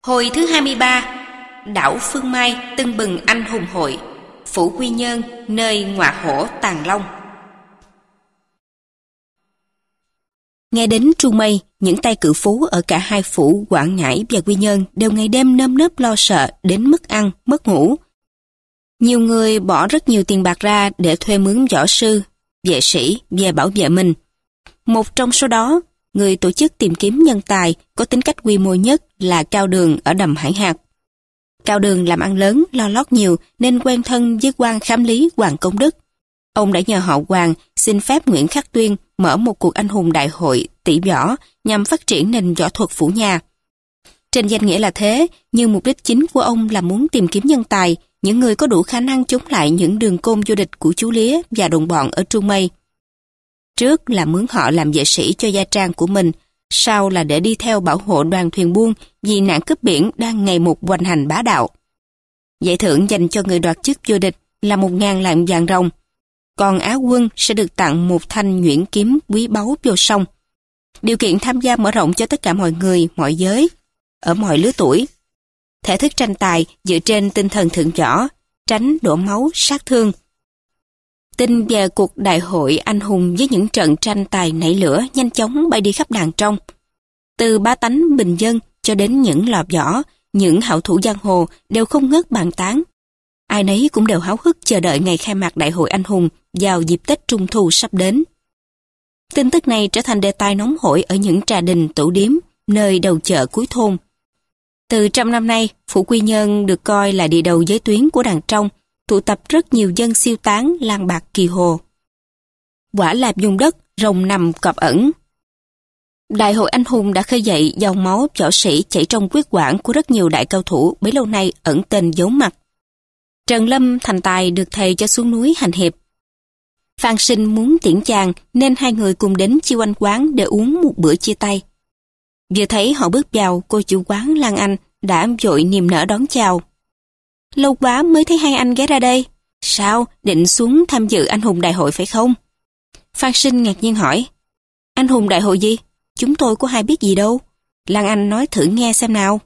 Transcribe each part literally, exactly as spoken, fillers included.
Hồi thứ hai mươi ba, đảo Phương Mai tưng bừng anh hùng hội, phủ Quy Nhơn nơi ngọa hổ Tàng Long. Nghe đến Trung Mây, những tay cự phú ở cả hai phủ Quảng Ngãi và Quy Nhơn đều ngày đêm nơm nớp lo sợ đến mất ăn, mất ngủ. Nhiều người bỏ rất nhiều tiền bạc ra để thuê mướn võ sư, vệ sĩ về bảo vệ mình. Một trong số đó, người tổ chức tìm kiếm nhân tài có tính cách quy mô nhất là Cao Đường ở đầm Hải Hạc. Cao Đường làm ăn lớn, lo lót nhiều nên quen thân với quan khám lý Hoàng Công Đức. Ông đã nhờ họ Hoàng xin phép Nguyễn Khắc Tuyên mở một cuộc anh hùng đại hội tỷ võ nhằm phát triển nền võ thuật phủ nhà. Trên danh nghĩa là thế, nhưng mục đích chính của ông là muốn tìm kiếm nhân tài, những người có đủ khả năng chống lại những đường côn vô địch của chú Lía và đồng bọn ở Trung Mây. Trước là mướn họ làm vệ sĩ cho gia trang của mình, sau là để đi theo bảo hộ đoàn thuyền buôn vì nạn cướp biển đang ngày một hoành hành bá đạo. Giải thưởng dành cho người đoạt chức vô địch là một ngàn lạng vàng ròng, còn Á quân sẽ được tặng một thanh nhuyễn kiếm quý báu vô song. Điều kiện tham gia mở rộng cho tất cả mọi người, mọi giới, ở mọi lứa tuổi. Thể thức tranh tài dựa trên tinh thần thượng võ, tránh đổ máu, sát thương. Tin về cuộc đại hội anh hùng với những trận tranh tài nảy lửa nhanh chóng bay đi khắp đàng trong. Từ bá tánh bình dân cho đến những lò võ, những hảo thủ giang hồ đều không ngớt bàn tán. Ai nấy cũng đều háo hức chờ đợi ngày khai mạc đại hội anh hùng vào dịp Tết Trung Thu sắp đến. Tin tức này trở thành đề tài nóng hổi ở những trà đình tửu điếm, nơi đầu chợ cuối thôn. Từ trăm năm nay, phủ Quy Nhơn được coi là địa đầu giới tuyến của đàng trong, tụ tập rất nhiều dân siêu tán lang bạc kỳ hồ. Quả là vùng đất rồng nằm cọp ẩn. Đại hội anh hùng đã khơi dậy dòng máu võ sĩ chảy trong huyết quản của rất nhiều đại cao thủ bấy lâu nay ẩn tên giấu mặt. Trần Lâm thành tài được thầy cho xuống núi hành hiệp. Phan Sinh muốn tiễn chàng nên hai người cùng đến Chiêu Anh quán để uống một bữa chia tay. Vừa thấy họ bước vào, cô chủ quán Lan Anh đã vội niềm nở đón chào. Lâu quá mới thấy hai anh ghé ra đây. Sao, định xuống tham dự anh hùng đại hội phải không? Phan Sinh ngạc nhiên hỏi. Anh hùng đại hội gì? Chúng tôi có hay biết gì đâu. Lan Anh nói thử nghe xem nào.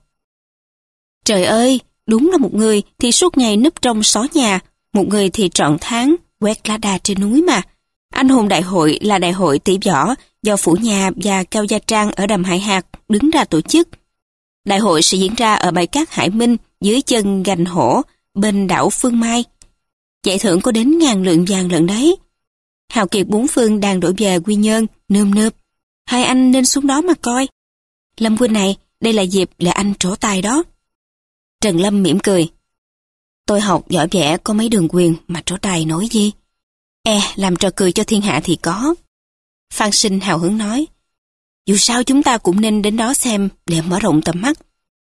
Trời ơi, đúng là một người thì suốt ngày núp trong xó nhà, một người thì trọn tháng quét lá đa trên núi mà. Anh hùng đại hội là đại hội tỷ võ do phủ nhà và Cao Gia Trang ở đầm Hải Hạc đứng ra tổ chức. Đại hội sẽ diễn ra ở bãi cát Hải Minh dưới chân gành hổ bên đảo Phương Mai. Giải thưởng có đến ngàn lượng vàng lận đấy. Hào kiệt bốn phương đang đổ về Quy Nhơn nơm nớp. Hai anh nên xuống đó mà coi. Lâm huynh này, đây là dịp để anh trổ tài đó. Trần Lâm mỉm cười. Tôi học võ vẽ có mấy đường quyền mà trổ tài nói gì. E, làm trò cười cho thiên hạ thì có. Phan Sinh hào hứng nói. Dù sao chúng ta cũng nên đến đó xem để mở rộng tầm mắt.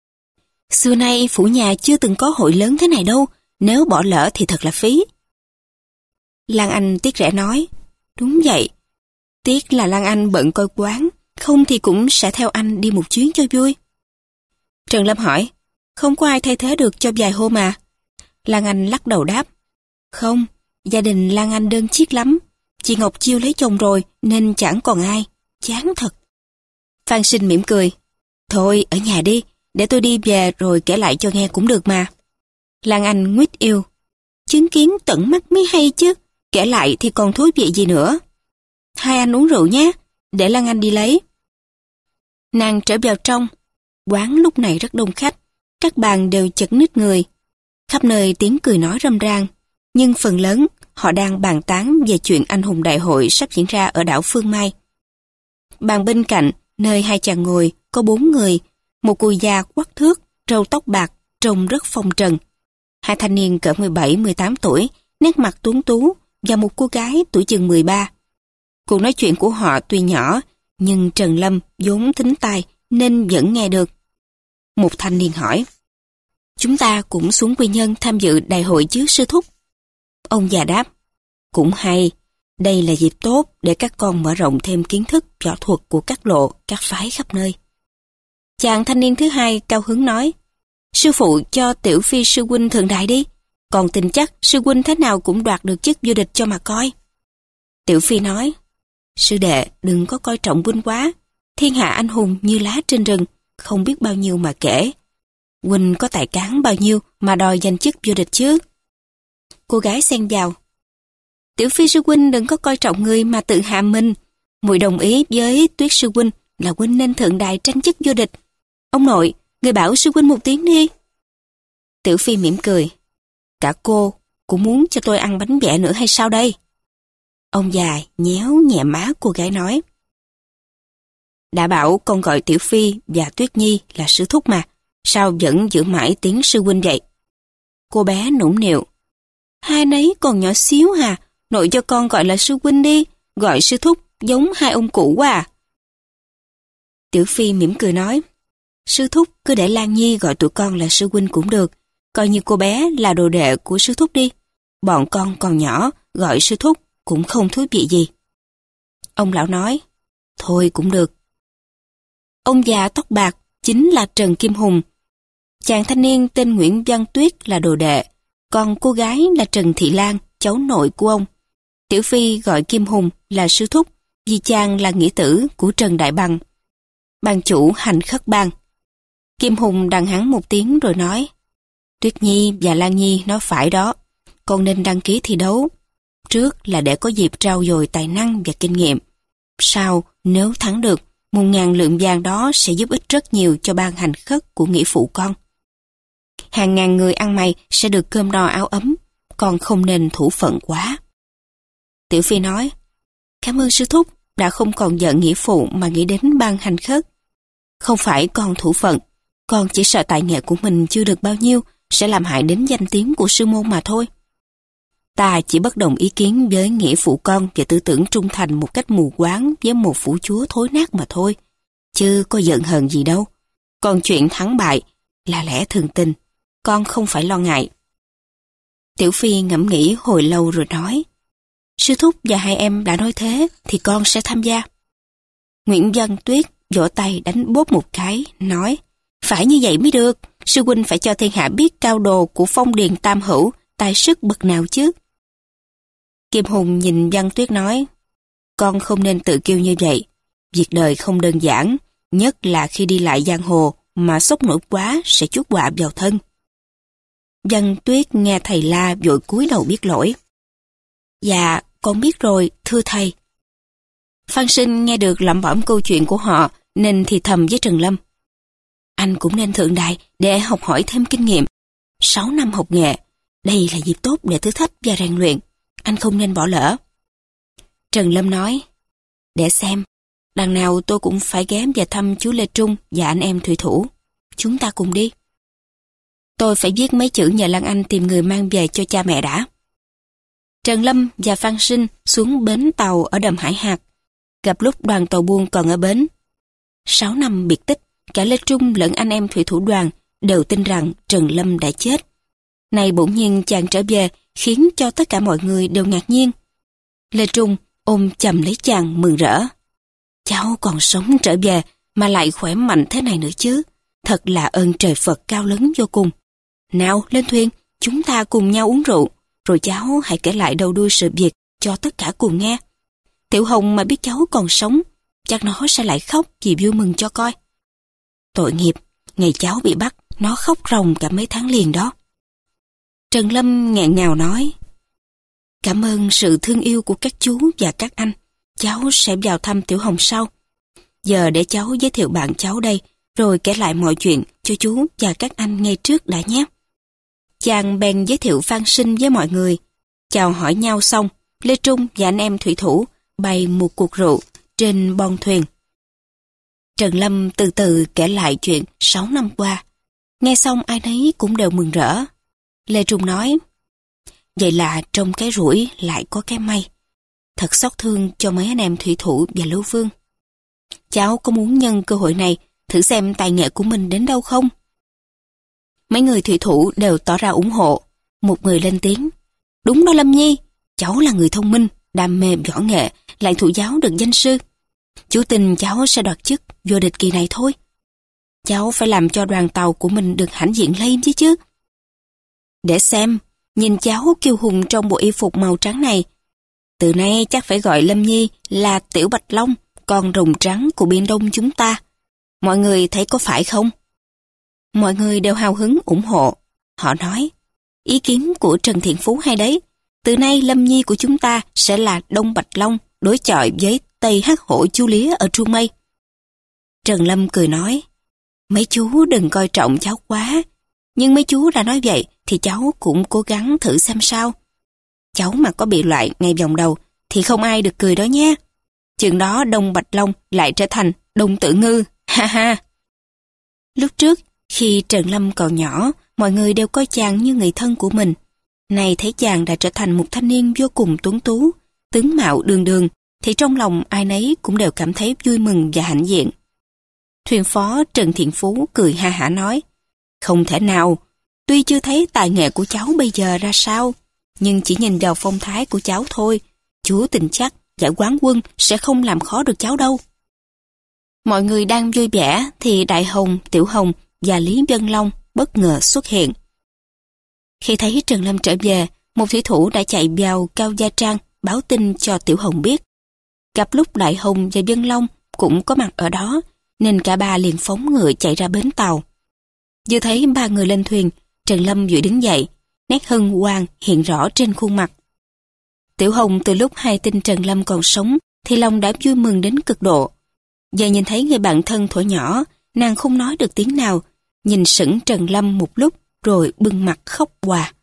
Xưa nay phủ nhà chưa từng có hội lớn thế này đâu, nếu bỏ lỡ thì thật là phí. Lan Anh tiếc rẻ nói. Đúng vậy. Tiếc là Lan Anh bận coi quán, không thì cũng sẽ theo anh đi một chuyến cho vui. Trần Lâm hỏi. Không có ai thay thế được cho vài hôm à? Lan Anh lắc đầu đáp. Không, gia đình Lan Anh đơn chiếc lắm. Chị Ngọc Chiêu lấy chồng rồi nên chẳng còn ai. Chán thật. Phan Sinh mỉm cười. Thôi, ở nhà đi, để tôi đi về rồi kể lại cho nghe cũng được mà. Lan Anh nguyết yêu. Chứng kiến tận mắt mới hay chứ, kể lại thì còn thú vị gì nữa. Hai anh uống rượu nhé, để Lan Anh đi lấy. Nàng trở vào trong. Quán lúc này rất đông khách, các bàn đều chật ních người. Khắp nơi tiếng cười nói râm ran, nhưng phần lớn họ đang bàn tán về chuyện anh hùng đại hội sắp diễn ra ở đảo Phương Mai. Bàn bên cạnh, nơi hai chàng ngồi, có bốn người, một cô già quắc thước, râu tóc bạc, trông rất phong trần. Hai thanh niên cỡ mười bảy mười tám tuổi, nét mặt tuấn tú, và một cô gái tuổi chừng mười ba. Cuộc nói chuyện của họ tuy nhỏ, nhưng Trần Lâm vốn thính tai nên vẫn nghe được. Một thanh niên hỏi. Chúng ta cũng xuống Quy Nhơn tham dự đại hội chứ sư thúc? Ông già đáp. Cũng hay, đây là dịp tốt để các con mở rộng thêm kiến thức võ thuật của các lộ, các phái khắp nơi. Chàng thanh niên thứ hai cao hứng nói. Sư phụ cho Tiểu Phi sư huynh thượng đại đi, còn tin chắc sư huynh thế nào cũng đoạt được chức vô địch cho mà coi. Tiểu Phi nói. Sư đệ đừng có coi trọng huynh quá, thiên hạ anh hùng như lá trên rừng, không biết bao nhiêu mà kể. huynh có tài cán bao nhiêu mà đòi giành chức vô địch chứ? Cô gái xen vào. Tiểu Phi sư huynh đừng có coi trọng người mà tự hạ mình. Muội đồng ý với Tuyết sư huynh là huynh nên thượng đài tranh chức vô địch. Ông nội, người bảo sư huynh một tiếng đi. Tiểu Phi mỉm cười. Cả cô cũng muốn cho tôi ăn bánh vẽ nữa hay sao đây? Ông già nhéo nhẹ má cô gái nói. Đã bảo con gọi Tiểu Phi và Tuyết Nhi là sư thúc mà, sao vẫn giữ mãi tiếng sư huynh vậy? Cô bé nũng nịu. Hai nấy còn nhỏ xíu hà, nội cho con gọi là sư huynh đi, gọi sư thúc giống hai ông cụ quá à. Tiểu Phi mỉm cười nói, sư thúc cứ để Lan Nhi gọi tụi con là sư huynh cũng được, coi như cô bé là đồ đệ của sư thúc đi. Bọn con còn nhỏ, gọi sư thúc cũng không thú vị gì. Ông lão nói, thôi cũng được. Ông già tóc bạc chính là Trần Kim Hùng. Chàng thanh niên tên Nguyễn Văn Tuyết là đồ đệ, còn cô gái là Trần Thị Lan, cháu nội của ông. Tiểu Phi gọi Kim Hùng là sư thúc vì chàng là nghĩa tử của Trần Đại Bằng, ban chủ Hành Khất Bang. Kim Hùng đằng hắn một tiếng rồi nói, Tuyết Nhi và Lan Nhi nói phải đó, con nên đăng ký thi đấu. Trước là để có dịp trau dồi tài năng và kinh nghiệm. Sau, nếu thắng được, một ngàn lượng vàng đó sẽ giúp ích rất nhiều cho ban hành khất của nghĩa phụ con. Hàng ngàn người ăn mày sẽ được cơm no áo ấm, con không nên thủ phận quá. Tiểu Phi nói, cảm ơn sư thúc đã không còn giận nghĩa phụ mà nghĩ đến ban hành khất. Không phải con thủ phận, con chỉ sợ tài nghệ của mình chưa được bao nhiêu sẽ làm hại đến danh tiếng của sư môn mà thôi. Ta chỉ bất đồng ý kiến với nghĩa phụ con về tư tưởng trung thành một cách mù quáng với một phủ chúa thối nát mà thôi, chứ có giận hờn gì đâu. Còn chuyện thắng bại là lẽ thường tình, con không phải lo ngại. Tiểu Phi ngẫm nghĩ hồi lâu rồi nói, sư thúc và hai em đã nói thế thì con sẽ tham gia. Nguyễn Văn Tuyết vỗ tay đánh bốp một cái, nói, phải như vậy mới được, sư huynh phải cho thiên hạ biết cao đồ của Phong Điền Tam Hữu tài sức bậc nào chứ. Kim Hùng nhìn Văn Tuyết nói, con không nên tự kiêu như vậy. Việc đời không đơn giản, nhất là khi đi lại giang hồ mà sốc nổi quá sẽ chuốc họa vào thân. Văn Tuyết nghe thầy la vội cúi đầu biết lỗi. Dạ, con biết rồi, thưa thầy. Phan Sinh nghe được lẩm bẩm câu chuyện của họ nên thì thầm với Trần Lâm. Anh cũng nên thượng đài để học hỏi thêm kinh nghiệm. Sáu năm học nghệ, đây là dịp tốt để thử thách và rèn luyện. Anh không nên bỏ lỡ. Trần Lâm nói, để xem, đằng nào tôi cũng phải ghé về thăm chú Lê Trung và anh em thủy thủ. Chúng ta cùng đi. Tôi phải viết mấy chữ nhờ Lan Anh tìm người mang về cho cha mẹ đã. Trần Lâm và Phan Sinh xuống bến tàu ở đầm Hải Hạc, gặp lúc đoàn tàu buôn còn ở bến. Sáu năm biệt tích, cả Lê Trung lẫn anh em thủy thủ đoàn đều tin rằng Trần Lâm đã chết. Này bỗng nhiên chàng trở về khiến cho tất cả mọi người đều ngạc nhiên. Lê Trung ôm chầm lấy chàng mừng rỡ. Cháu còn sống trở về mà lại khỏe mạnh thế này nữa chứ. Thật là ơn trời Phật cao lớn vô cùng. Nào lên thuyền, chúng ta cùng nhau uống rượu, rồi cháu hãy kể lại đầu đuôi sự việc cho tất cả cùng nghe. Tiểu Hồng mà biết cháu còn sống, chắc nó sẽ lại khóc vì vui mừng cho coi. Tội nghiệp, ngày cháu bị bắt, nó khóc ròng cả mấy tháng liền đó. Trần Lâm nghẹn ngào nói, cảm ơn sự thương yêu của các chú và các anh, cháu sẽ vào thăm Tiểu Hồng sau. Giờ để cháu giới thiệu bạn cháu đây, rồi kể lại mọi chuyện cho chú và các anh nghe trước đã nhé. Chàng bèn giới thiệu Phan Sinh với mọi người. Chào hỏi nhau xong, Lê Trung và anh em thủy thủ bày một cuộc rượu trên bon thuyền. Trần Lâm từ từ kể lại chuyện sáu năm qua. Nghe xong ai nấy cũng đều mừng rỡ. Lê Trung nói, vậy là trong cái rủi lại có cái may. Thật xót thương cho mấy anh em thủy thủ và Lưu Vương. Cháu có muốn nhân cơ hội này thử xem tài nghệ của mình đến đâu không? Mấy người thủy thủ đều tỏ ra ủng hộ. Một người lên tiếng, đúng đó Lâm Nhi, cháu là người thông minh, đam mê võ nghệ, lại thụ giáo được danh sư. Chú tin cháu sẽ đoạt chức vô địch kỳ này thôi. Cháu phải làm cho đoàn tàu của mình được hãnh diện lên chứ chứ. Để xem, nhìn cháu kiêu hùng trong bộ y phục màu trắng này. Từ nay chắc phải gọi Lâm Nhi là Tiểu Bạch Long, con rồng trắng của Biển Đông chúng ta. Mọi người thấy có phải không? Mọi người đều hào hứng ủng hộ. Họ nói, ý kiến của Trần Thiện Phú hay đấy. Từ nay Lâm Nhi của chúng ta sẽ là Đông Bạch Long đối chọi với Tây Hắc Hổ Chu Lía ở Trung Mây. Trần Lâm cười nói, mấy chú đừng coi trọng cháu quá. Nhưng mấy chú đã nói vậy thì cháu cũng cố gắng thử xem sao. Cháu mà có bị loại ngay vòng đầu thì không ai được cười đó nhé. Chừng đó Đông Bạch Long lại trở thành Đông Tử Ngư, ha ha. Lúc trước, khi Trần Lâm còn nhỏ, mọi người đều coi chàng như người thân của mình. Nay thấy chàng đã trở thành một thanh niên vô cùng tuấn tú, tướng mạo đường đường, thì trong lòng ai nấy cũng đều cảm thấy vui mừng và hãnh diện. Thuyền phó Trần Thiện Phú cười ha hả nói, không thể nào, tuy chưa thấy tài nghệ của cháu bây giờ ra sao, nhưng chỉ nhìn vào phong thái của cháu thôi, chú tin chắc giải quán quân sẽ không làm khó được cháu đâu. Mọi người đang vui vẻ thì Đại Hồng, Tiểu Hồng và Lý Vân Long bất ngờ xuất hiện. Khi thấy Trần Lâm trở về, một thủy thủ đã chạy vào Cao Gia Trang báo tin cho Tiểu Hồng biết. Gặp lúc Đại Hồng và Vân Long cũng có mặt ở đó, nên cả ba liền phóng ngựa chạy ra bến tàu. Vừa thấy ba người lên thuyền, Trần Lâm vội đứng dậy, nét hân hoan hiện rõ trên khuôn mặt. Tiểu Hồng từ lúc hay tin Trần Lâm còn sống thì lòng đã vui mừng đến cực độ. Giờ nhìn thấy người bạn thân thuở nhỏ, nàng không nói được tiếng nào, nhìn sững Trần Lâm một lúc rồi bưng mặt khóc òa.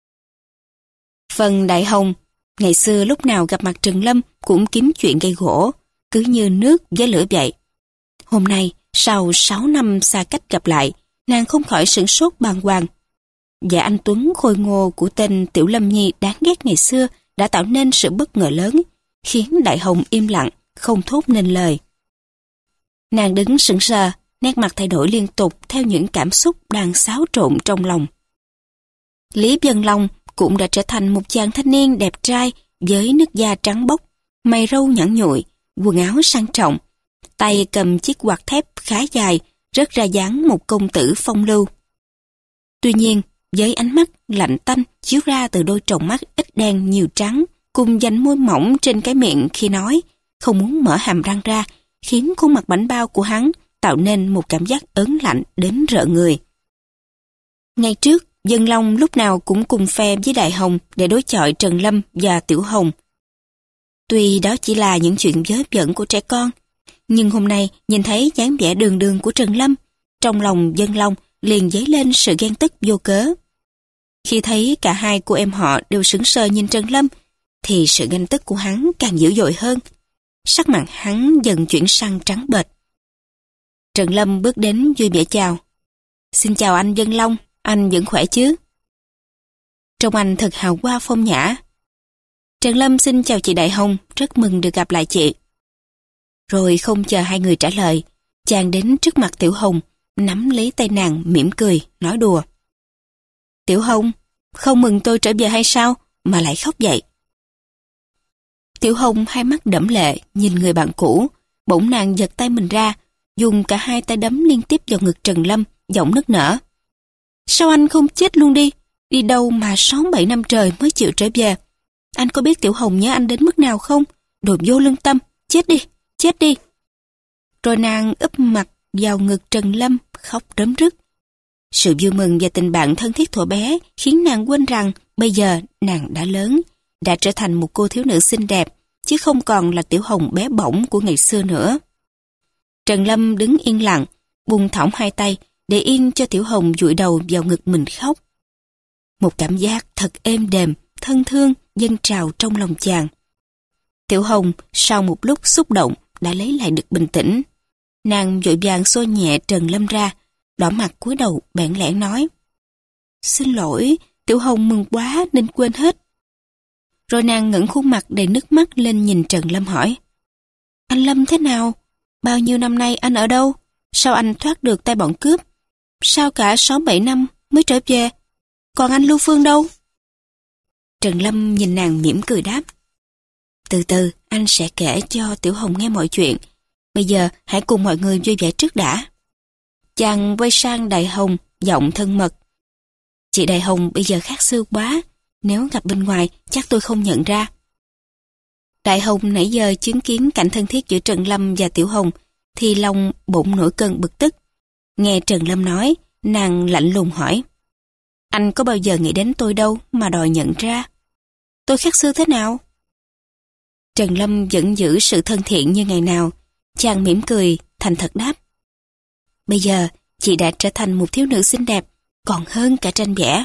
Phần Đại Hồng, ngày xưa lúc nào gặp mặt Trần Lâm cũng kiếm chuyện gây gỗ, cứ như nước với lửa vậy. Hôm nay, sau sáu năm xa cách gặp lại, nàng không khỏi sửng sốt bàng hoàng. Và anh Tuấn khôi ngô của tên Tiểu Lâm Nhi đáng ghét ngày xưa đã tạo nên sự bất ngờ lớn, khiến Đại Hồng im lặng, không thốt nên lời. Nàng đứng sững sờ, nét mặt thay đổi liên tục theo những cảm xúc đang xáo trộn trong lòng. Lý Vân Long cũng đã trở thành một chàng thanh niên đẹp trai với nước da trắng bóc, mày râu nhẵn nhụi, quần áo sang trọng, tay cầm chiếc quạt thép khá dài, rất ra dáng một công tử phong lưu. Tuy nhiên, với ánh mắt lạnh tanh chiếu ra từ đôi tròng mắt ít đen nhiều trắng, cùng dành môi mỏng trên cái miệng khi nói, không muốn mở hàm răng ra, khiến khuôn mặt bảnh bao của hắn tạo nên một cảm giác ớn lạnh đến rợn người. Ngày trước, Vân Long lúc nào cũng cùng phe với Đại Hồng để đối chọi Trần Lâm và Tiểu Hồng. Tuy đó chỉ là những chuyện vớ vẩn của trẻ con, nhưng hôm nay nhìn thấy dáng vẻ đường đường của Trần Lâm, trong lòng Vân Long liền dấy lên sự ghen tức vô cớ. Khi thấy cả hai cô em họ đều sững sờ nhìn Trần Lâm, thì sự ghen tức của hắn càng dữ dội hơn. Sắc mặt hắn dần chuyển sang trắng bệch. Trần Lâm bước đến vui vẻ chào. Xin chào anh Vân Long, anh vẫn khỏe chứ? Trông anh thật hào hoa phong nhã. Trần Lâm xin chào chị Đại Hồng, rất mừng được gặp lại chị. Rồi không chờ hai người trả lời, chàng đến trước mặt Tiểu Hồng, nắm lấy tay nàng mỉm cười, nói đùa. Tiểu Hồng, không mừng tôi trở về hay sao, mà lại khóc vậy? Tiểu Hồng hai mắt đẫm lệ, nhìn người bạn cũ, bỗng nàng giật tay mình ra, dùng cả hai tay đấm liên tiếp vào ngực Trần Lâm, giọng nức nở. Sao anh không chết luôn đi? Đi đâu mà sáu bảy năm trời mới chịu trở về? Anh có biết Tiểu Hồng nhớ anh đến mức nào không? Đồ vô lương tâm, chết đi, chết đi. Rồi nàng úp mặt vào ngực Trần Lâm, khóc rớm rứt. Sự vui mừng và tình bạn thân thiết thuở bé khiến nàng quên rằng bây giờ nàng đã lớn, đã trở thành một cô thiếu nữ xinh đẹp, chứ không còn là Tiểu Hồng bé bỏng của ngày xưa nữa. Trần Lâm đứng yên lặng, buông thõng hai tay, để yên cho Tiểu Hồng dụi đầu vào ngực mình khóc. Một cảm giác thật êm đềm, thân thương dâng trào trong lòng chàng. Tiểu Hồng sau một lúc xúc động đã lấy lại được bình tĩnh. Nàng vội vàng xô nhẹ Trần Lâm ra, đỏ mặt cúi đầu bẽn lẽn nói. Xin lỗi, Tiểu Hồng mừng quá nên quên hết. Rồi nàng ngẩng khuôn mặt đầy nước mắt lên nhìn Trần Lâm hỏi. Anh Lâm thế nào? Bao nhiêu năm nay anh ở đâu? Sao anh thoát được tay bọn cướp? Sao cả sáu bảy năm mới trở về? Còn anh Lưu Phương đâu? Trần Lâm nhìn nàng mỉm cười đáp. Từ từ anh sẽ kể cho Tiểu Hồng nghe mọi chuyện. Bây giờ hãy cùng mọi người vui vẻ trước đã. Chàng quay sang Đại Hồng, giọng thân mật. Chị Đại Hồng bây giờ khác xưa quá. Nếu gặp bên ngoài chắc tôi không nhận ra. Đại Hồng nãy giờ chứng kiến cảnh thân thiết giữa Trần Lâm và Tiểu Hồng thì lòng bỗng nổi cơn bực tức. Nghe Trần Lâm nói, nàng lạnh lùng hỏi. Anh có bao giờ nghĩ đến tôi đâu mà đòi nhận ra? Tôi khác xưa thế nào? Trần Lâm vẫn giữ sự thân thiện như ngày nào. Chàng mỉm cười, thành thật đáp. Bây giờ, chị đã trở thành một thiếu nữ xinh đẹp, còn hơn cả tranh vẽ.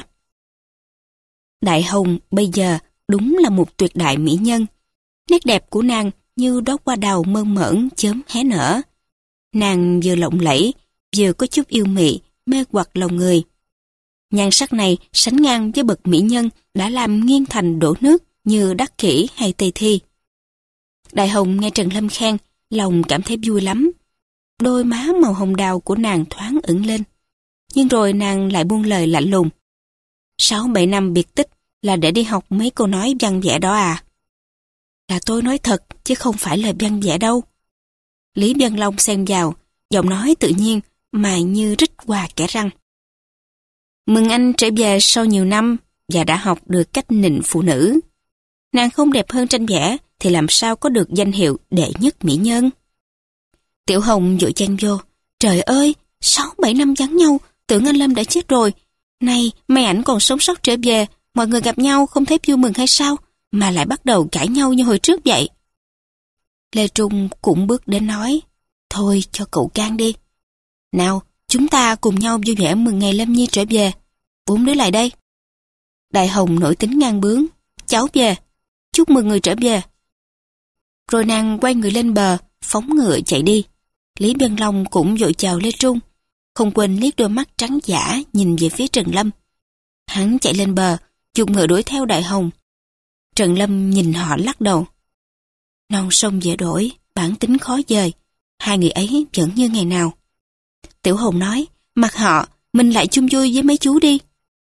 Đại Hồng bây giờ đúng là một tuyệt đại mỹ nhân. Nét đẹp của nàng như đóa hoa đào mơn mởn chớm hé nở. Nàng vừa lộng lẫy, vừa có chút yêu mị, mê hoặc lòng người. Nhan sắc này sánh ngang với bậc mỹ nhân đã làm nghiêng thành đổ nước như Đắc Kỷ hay Tây Thi. Đại Hồng nghe Trần Lâm khen, lòng cảm thấy vui lắm. Đôi má màu hồng đào của nàng thoáng ửng lên. Nhưng rồi nàng lại buông lời lạnh lùng. Sáu bảy năm biệt tích là để đi học mấy câu nói văn vẽ đó à? Là tôi nói thật, chứ không phải lời văn vẽ đâu. Lý Vân Long xen vào, giọng nói tự nhiên mà như rít qua kẽ răng. Mừng anh trở về sau nhiều năm và đã học được cách nịnh phụ nữ. Nàng không đẹp hơn tranh vẽ thì làm sao có được danh hiệu đệ nhất mỹ nhân? Tiểu Hồng vội chen vô. Trời ơi, sáu bảy năm vắng nhau, tưởng anh Lâm đã chết rồi. Này, mấy ảnh còn sống sót trở về, mọi người gặp nhau không thấy vui mừng hay sao, mà lại bắt đầu cãi nhau như hồi trước vậy. Lê Trung cũng bước đến nói, thôi cho cậu can đi. Nào, chúng ta cùng nhau vui vẻ mừng ngày Lâm Nhi trở về. Bốn đứa lại đây. Đại Hồng nổi tính ngang bướng, cháu về, chúc mừng người trở về. Rồi nàng quay người lên bờ, phóng ngựa chạy đi. Lý Vân Long cũng vội chào Lê Trung, không quên liếc đôi mắt trắng dã nhìn về phía Trần Lâm. Hắn chạy lên bờ, chụp ngựa đuổi theo Đại Hồng. Trần Lâm nhìn họ lắc đầu. Non sông dễ đổi, bản tính khó dời, hai người ấy vẫn như ngày nào. Tiểu Hồng nói, mặc họ, mình lại chung vui với mấy chú đi.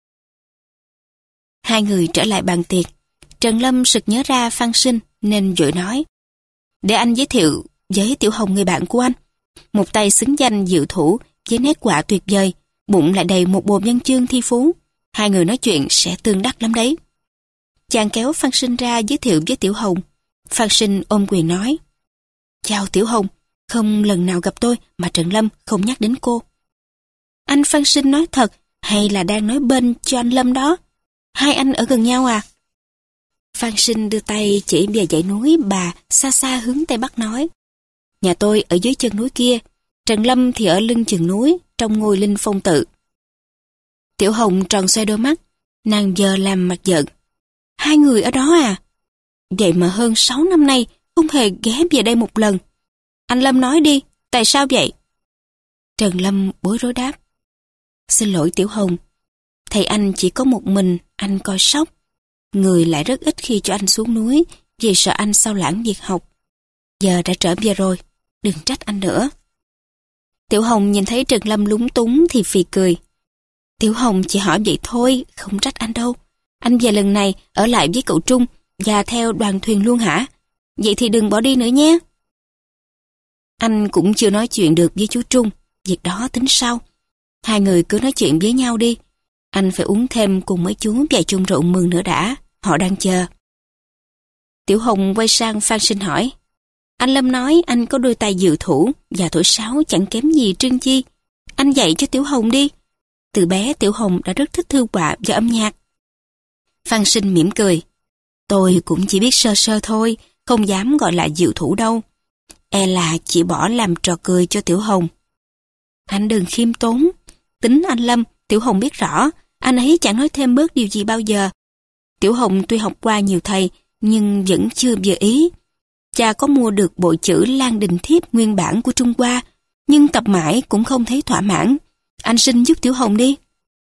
Hai người trở lại bàn tiệc. Trần Lâm sực nhớ ra Phan Sinh nên vội nói, để anh giới thiệu với Tiểu Hồng người bạn của anh. Một tay xứng danh diệu thủ với nét họa tuyệt vời, bụng lại đầy một bồ văn chương thi phú. Hai người nói chuyện sẽ tương đắc lắm đấy. Chàng kéo Phan Sinh ra giới thiệu với Tiểu Hồng. Phan Sinh ôm quyền nói, chào Tiểu Hồng, không lần nào gặp tôi mà Trần Lâm không nhắc đến cô. Anh Phan Sinh nói thật hay là đang nói bên cho anh Lâm đó? Hai anh ở gần nhau à? Phan Sinh đưa tay chỉ về dãy núi Bà xa xa hướng Tây Bắc nói, nhà tôi ở dưới chân núi kia, Trần Lâm thì ở lưng chừng núi trong ngôi Linh Phong tự. Tiểu Hồng tròn xoay đôi mắt, nàng giờ làm mặt giận. Hai người ở đó à? Vậy mà hơn sáu năm nay không hề ghé về đây một lần. Anh Lâm nói đi, tại sao vậy? Trần Lâm bối rối đáp, xin lỗi Tiểu Hồng, thầy anh chỉ có một mình anh coi sóc. Người lại rất ít khi cho anh xuống núi vì sợ anh sao lãng việc học. Giờ đã trở về rồi, đừng trách anh nữa. Tiểu Hồng nhìn thấy Trần Lâm lúng túng thì phì cười. Tiểu Hồng chỉ hỏi vậy thôi, không trách anh đâu. Anh về lần này ở lại với cậu Trung và theo đoàn thuyền luôn hả? Vậy thì đừng bỏ đi nữa nhé. Anh cũng chưa nói chuyện được với chú Trung, việc đó tính sau. Hai người cứ nói chuyện với nhau đi. Anh phải uống thêm cùng mấy chú vài chung rượu mừng nữa đã, họ đang chờ. Tiểu Hồng quay sang Phan Sinh hỏi, anh Lâm nói anh có đôi tay diệu thủ và thổi sáo chẳng kém gì Trương Chi. Anh dạy cho Tiểu Hồng đi. Từ bé Tiểu Hồng đã rất thích thư họa và âm nhạc. Phan Sinh mỉm cười, tôi cũng chỉ biết sơ sơ thôi, không dám gọi là diệu thủ đâu. E là chỉ bỏ làm trò cười cho Tiểu Hồng. Anh đừng khiêm tốn, tính anh Lâm Tiểu Hồng biết rõ, anh ấy chẳng nói thêm bớt điều gì bao giờ. Tiểu Hồng tuy học qua nhiều thầy, nhưng vẫn chưa vừa ý. Cha có mua được bộ chữ Lan Đình Thiếp nguyên bản của Trung Hoa, nhưng tập mãi cũng không thấy thỏa mãn. Anh xin giúp Tiểu Hồng đi.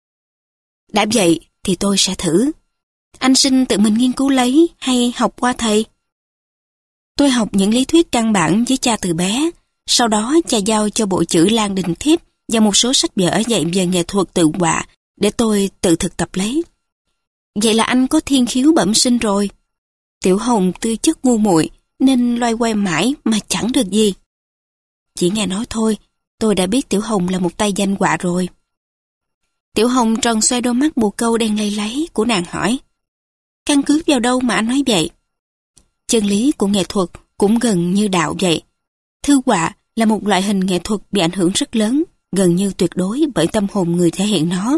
Đã vậy thì tôi sẽ thử. Anh xin tự mình nghiên cứu lấy hay học qua thầy? Tôi học những lý thuyết căn bản với cha từ bé, sau đó cha giao cho bộ chữ Lan Đình Thiếp và một số sách vở dạy về nghệ thuật tự họa để tôi tự thực tập lấy. Vậy là anh có thiên khiếu bẩm sinh rồi. Tiểu Hồng tư chất ngu muội nên loay hoay mãi mà chẳng được gì. Chỉ nghe nói thôi, tôi đã biết Tiểu Hồng là một tay danh họa rồi. Tiểu Hồng tròn xoay đôi mắt bồ câu đen lây láy của nàng hỏi, căn cứ vào đâu mà anh nói vậy? Chân lý của nghệ thuật cũng gần như đạo vậy. Thư họa là một loại hình nghệ thuật bị ảnh hưởng rất lớn, gần như tuyệt đối bởi tâm hồn người thể hiện nó.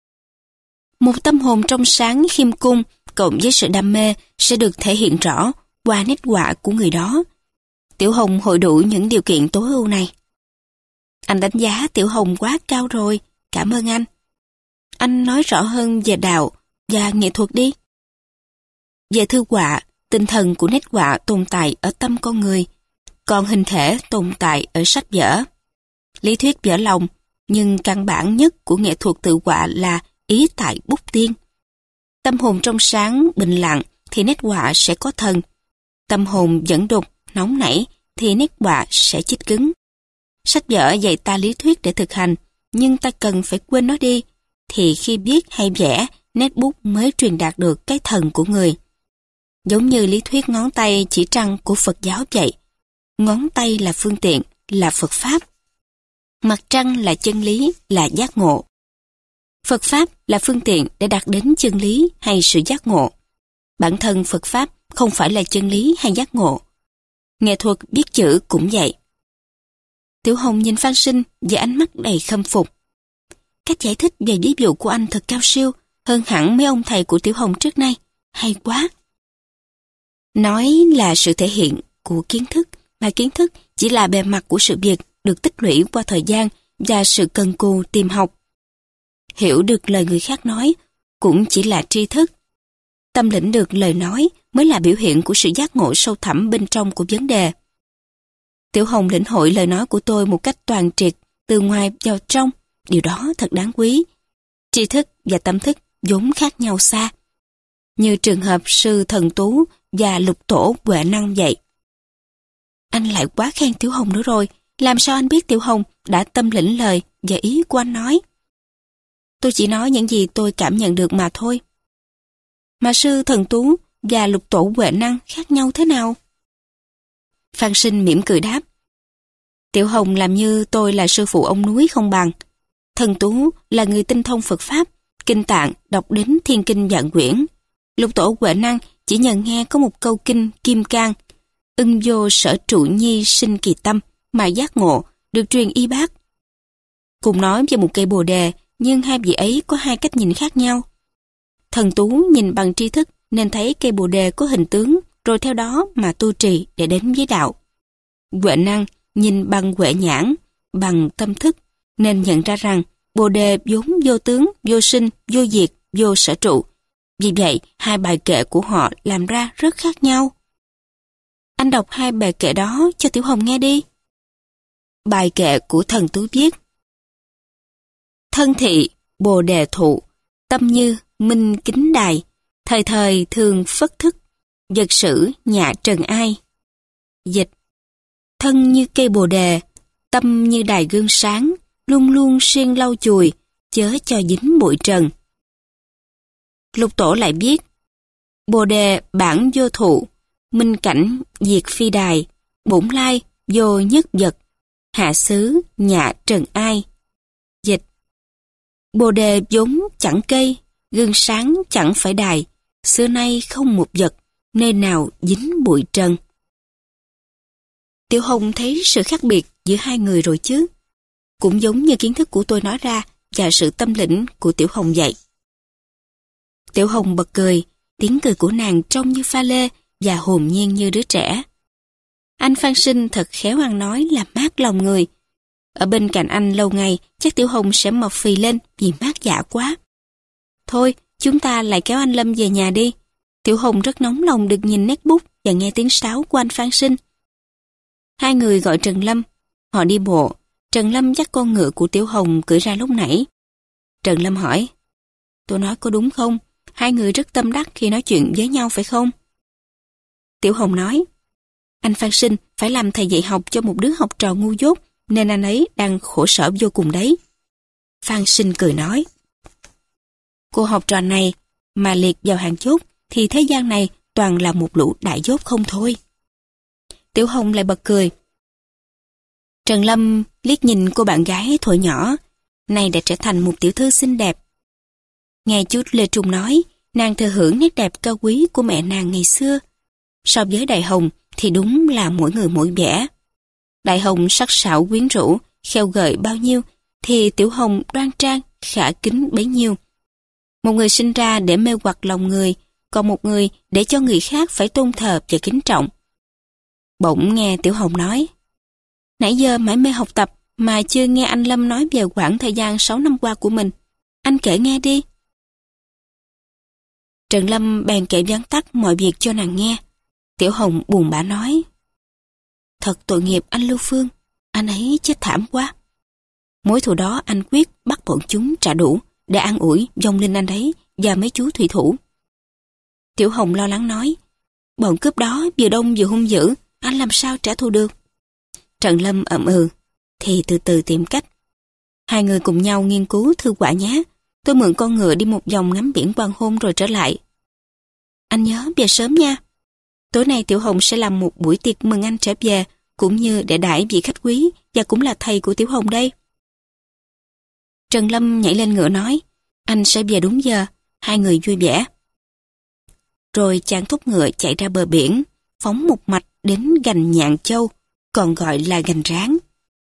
Một tâm hồn trong sáng khiêm cung cộng với sự đam mê sẽ được thể hiện rõ qua nét họa của người đó. Tiểu Hồng hội đủ những điều kiện tối ưu này. Anh đánh giá Tiểu Hồng quá cao rồi, cảm ơn anh. Anh nói rõ hơn về đạo và nghệ thuật đi. Về thư họa, tinh thần của nét họa tồn tại ở tâm con người, còn hình thể tồn tại ở sách vở. Lý thuyết vỡ lòng, nhưng căn bản nhất của nghệ thuật tự họa là ý tại bút tiên. Tâm hồn trong sáng, bình lặng thì nét họa sẽ có thần. Tâm hồn dẫn đục, nóng nảy thì nét họa sẽ chích cứng. Sách vở dạy ta lý thuyết để thực hành, nhưng ta cần phải quên nó đi, thì khi viết hay vẽ, nét bút mới truyền đạt được cái thần của người. Giống như lý thuyết ngón tay chỉ trăng của Phật giáo vậy. Ngón tay là phương tiện, là Phật Pháp. Mặt trăng là chân lý, là giác ngộ. Phật Pháp là phương tiện để đạt đến chân lý hay sự giác ngộ. Bản thân Phật Pháp không phải là chân lý hay giác ngộ. Nghệ thuật viết chữ cũng vậy. Tiểu Hồng nhìn Phan Sinh với ánh mắt đầy khâm phục. Cách giải thích về ví dụ của anh thật cao siêu, hơn hẳn mấy ông thầy của Tiểu Hồng trước nay. Hay quá! Nói là sự thể hiện của kiến thức, mà kiến thức chỉ là bề mặt của sự việc được tích lũy qua thời gian và sự cần cù tìm học. Hiểu được lời người khác nói cũng chỉ là tri thức. Tâm lĩnh được lời nói mới là biểu hiện của sự giác ngộ sâu thẳm bên trong của vấn đề. Tiểu Hồng lĩnh hội lời nói của tôi một cách toàn triệt, từ ngoài vào trong. Điều đó thật đáng quý. Tri thức và tâm thức vốn khác nhau xa. Như trường hợp sư Thần Tú và Lục Tổ Huệ Năng vậy. Anh lại quá khen Tiểu Hồng nữa rồi. Làm sao anh biết Tiểu Hồng đã tâm lĩnh lời và ý của anh nói? Tôi chỉ nói những gì tôi cảm nhận được mà thôi. Mà sư Thần Tú và Lục Tổ Huệ Năng khác nhau thế nào? Phan Sinh mỉm cười đáp. Tiểu Hồng làm như tôi là sư phụ ông núi không bằng. Thần Tú là người tinh thông Phật Pháp, kinh tạng đọc đến thiên kinh vạn quyển. Lục Tổ Huệ Năng chỉ nhận nghe có một câu kinh Kim Cang, ưng vô sở trụ nhi sinh kỳ tâm, mà giác ngộ, được truyền y bác. Cùng nói về một cây bồ đề, nhưng hai vị ấy có hai cách nhìn khác nhau. Thần Tú nhìn bằng tri thức nên thấy cây bồ đề có hình tướng, rồi theo đó mà tu trì để đến với đạo. Huệ Năng nhìn bằng huệ nhãn, bằng tâm thức, nên nhận ra rằng bồ đề vốn vô tướng, vô sinh, vô diệt, vô sở trụ. Vì vậy, hai bài kệ của họ làm ra rất khác nhau. Anh đọc hai bài kệ đó cho Tiểu Hồng nghe đi. Bài kệ của Thần Tú viết: Thân thị, bồ đề thụ, tâm như minh kính đài, thời thời thường phất thức, vật sử nhạ trần ai. Dịch: thân như cây bồ đề, tâm như đài gương sáng, luôn luôn siêng lau chùi, chớ cho dính bụi trần. Lục Tổ lại viết: bồ đề bản vô thụ, minh cảnh diệt phi đài, bổn lai vô nhất vật, hạ xứ nhạ trần ai. Dịch: bồ đề vốn chẳng cây, gương sáng chẳng phải đài, xưa nay không một vật, nơi nào dính bụi trần. Tiểu Hồng thấy sự khác biệt giữa hai người rồi chứ. Cũng giống như kiến thức của tôi nói ra và sự tâm lĩnh của Tiểu Hồng vậy. Tiểu Hồng bật cười, tiếng cười của nàng trông như pha lê và hồn nhiên như đứa trẻ. Anh Phan Sinh thật khéo ăn nói làm mát lòng người. Ở bên cạnh anh lâu ngày chắc Tiểu Hồng sẽ mập phì lên vì mát dạ quá. Thôi, chúng ta lại kéo anh Lâm về nhà đi. Tiểu Hồng rất nóng lòng được nhìn nét bút và nghe tiếng sáo của anh Phan Sinh. Hai người gọi Trần Lâm. Họ đi bộ. Trần Lâm dắt con ngựa của Tiểu Hồng cưỡi ra lúc nãy. Trần Lâm hỏi: tôi nói có đúng không? Hai người rất tâm đắc khi nói chuyện với nhau phải không? Tiểu Hồng nói: anh Phan Sinh phải làm thầy dạy học cho một đứa học trò ngu dốt, nên anh ấy đang khổ sở vô cùng đấy. Phan Sinh cười nói: cô học trò này mà liệt vào hàng dốt thì thế gian này toàn là một lũ đại dốt không thôi. Tiểu Hồng lại bật cười. Trần Lâm liếc nhìn cô bạn gái thuở nhỏ, nay đã trở thành một tiểu thư xinh đẹp. Nghe chú Lê Trung nói, nàng thừa hưởng nét đẹp cao quý của mẹ nàng ngày xưa. So với Đại Hồng thì đúng là mỗi người mỗi vẻ. Đại Hồng sắc sảo quyến rũ, khêu gợi bao nhiêu, thì Tiểu Hồng đoan trang, khả kính bấy nhiêu. Một người sinh ra để mê hoặc lòng người, còn một người để cho người khác phải tôn thờ và kính trọng. Bỗng nghe Tiểu Hồng nói, nãy giờ mãi mê học tập mà chưa nghe anh Lâm nói về quãng thời gian sáu năm qua của mình. Anh kể nghe đi. Trần Lâm bèn kể vắn tắt mọi việc cho nàng nghe. Tiểu Hồng buồn bã nói, thật tội nghiệp anh Lưu Phương, anh ấy chết thảm quá. Mối thù đó anh quyết bắt bọn chúng trả đủ để an ủi vong linh anh ấy và mấy chú thủy thủ. Tiểu Hồng lo lắng nói, bọn cướp đó vừa đông vừa hung dữ, anh làm sao trả thù được? Trần Lâm ậm ừ, thì từ từ tìm cách. Hai người cùng nhau nghiên cứu thư quả nhé. Tôi mượn con ngựa đi một vòng ngắm biển hoàng hôn rồi trở lại. Anh nhớ về sớm nha. Tối nay Tiểu Hồng sẽ làm một buổi tiệc mừng anh trở về, cũng như để đãi vị khách quý, và cũng là thầy của Tiểu Hồng đây. Trần Lâm nhảy lên ngựa nói, anh sẽ về đúng giờ. Hai người vui vẻ. Rồi chàng thúc ngựa chạy ra bờ biển, phóng một mạch đến gành Nhạn Châu, còn gọi là gành Ráng.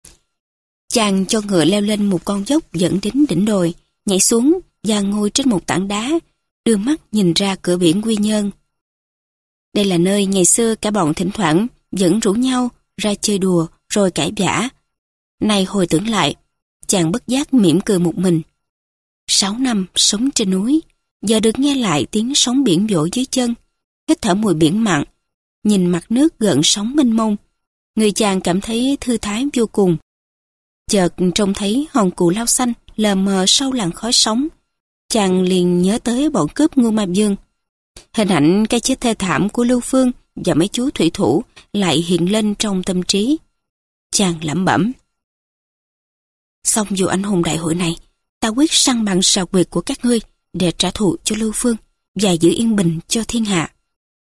Chàng cho ngựa leo lên một con dốc dẫn đến đỉnh đồi, nhảy xuống và ngồi trên một tảng đá, đưa mắt nhìn ra cửa biển Quy Nhơn. Đây là nơi ngày xưa cả bọn thỉnh thoảng vẫn rủ nhau ra chơi đùa rồi cãi vã. Nay hồi tưởng lại, chàng bất giác mỉm cười một mình. Sáu năm sống trên núi, giờ được nghe lại tiếng sóng biển vỗ dưới chân, hít thở mùi biển mặn, nhìn mặt nước gợn sóng mênh mông, người chàng cảm thấy thư thái vô cùng. Chợt trông thấy hòn cù lao xanh lờ mờ sau làn khói sóng, chàng liền nhớ tới bọn cướp Ngưu Ma Dương. Hình ảnh cái chết thê thảm của Lưu Phương và mấy chú thủy thủ lại hiện lên trong tâm trí. Chàng lẩm bẩm, xong dù anh hùng đại hội này, ta quyết săn bằng sào quyệt của các ngươi để trả thù cho Lưu Phương và giữ yên bình cho thiên hạ.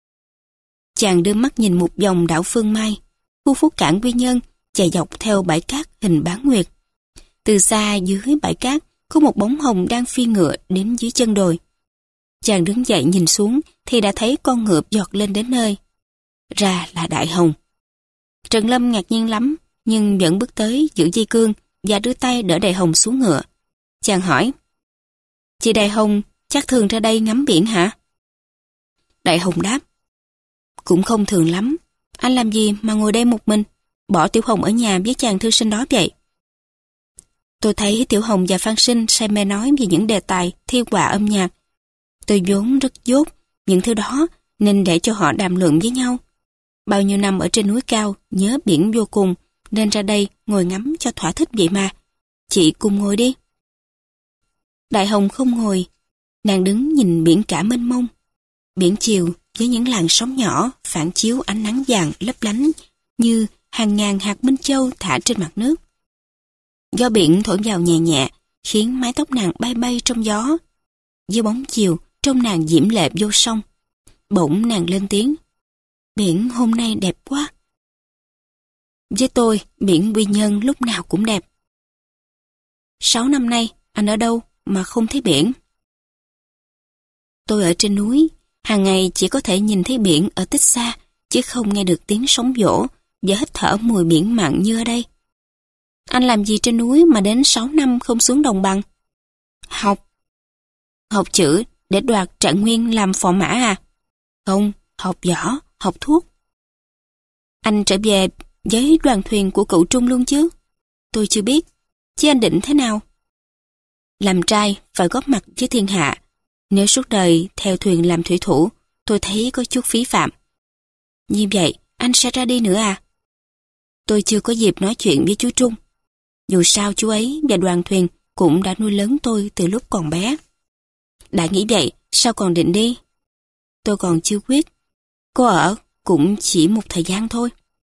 Chàng đưa mắt nhìn một vòng đảo Phương Mai, khu phố cảng Quy Nhơn chạy dọc theo bãi cát hình bán nguyệt. Từ xa dưới bãi cát có một bóng hồng đang phi ngựa đến dưới chân đồi. Chàng đứng dậy nhìn xuống thì đã thấy con ngựa giọt lên đến nơi. Ra là Đại Hồng. Trần Lâm ngạc nhiên lắm, nhưng vẫn bước tới giữ dây cương và đưa tay đỡ Đại Hồng xuống ngựa. Chàng hỏi, chị Đại Hồng chắc thường ra đây ngắm biển hả? Đại Hồng đáp, cũng không thường lắm. Anh làm gì mà ngồi đây một mình, bỏ Tiểu Hồng ở nhà với chàng thư sinh đó vậy? Tôi thấy Tiểu Hồng và Phan Sinh say mê nói về những đề tài thi họa âm nhạc. Tôi vốn rất dốt những thứ đó nên để cho họ đàm luận với nhau. Bao nhiêu năm ở trên núi cao nhớ biển vô cùng nên ra đây ngồi ngắm cho thỏa thích vậy mà. Chị cùng ngồi đi. Đại Hồng không ngồi, nàng đứng nhìn biển cả mênh mông. Biển chiều với những làn sóng nhỏ phản chiếu ánh nắng vàng lấp lánh như hàng ngàn hạt minh châu thả trên mặt nước. Gió biển thổi vào nhẹ nhẹ khiến mái tóc nàng bay bay trong gió. Dưới bóng chiều trông nàng diễm lệ vô song. Bỗng nàng lên tiếng, biển hôm nay đẹp quá. Với tôi, biển Quy Nhơn lúc nào cũng đẹp. Sáu năm nay, anh ở đâu mà không thấy biển? Tôi ở trên núi, hàng ngày chỉ có thể nhìn thấy biển ở tích xa, chứ không nghe được tiếng sóng vỗ và hít thở mùi biển mặn như ở đây. Anh làm gì trên núi mà đến sáu năm không xuống đồng bằng? Học. Học chữ để đoạt trạng nguyên làm phò mã à? Không, học võ, học thuốc. Anh trở về với đoàn thuyền của cựu Trung luôn chứ? Tôi chưa biết, chứ anh định thế nào? Làm trai phải góp mặt với thiên hạ. Nếu suốt đời theo thuyền làm thủy thủ, tôi thấy có chút phí phạm. Như vậy, anh sẽ ra đi nữa à? Tôi chưa có dịp nói chuyện với chú Trung. Dù sao chú ấy và đoàn thuyền cũng đã nuôi lớn tôi từ lúc còn bé. Đã nghĩ vậy, sao còn định đi? Tôi còn chưa quyết. Cô ở cũng chỉ một thời gian thôi.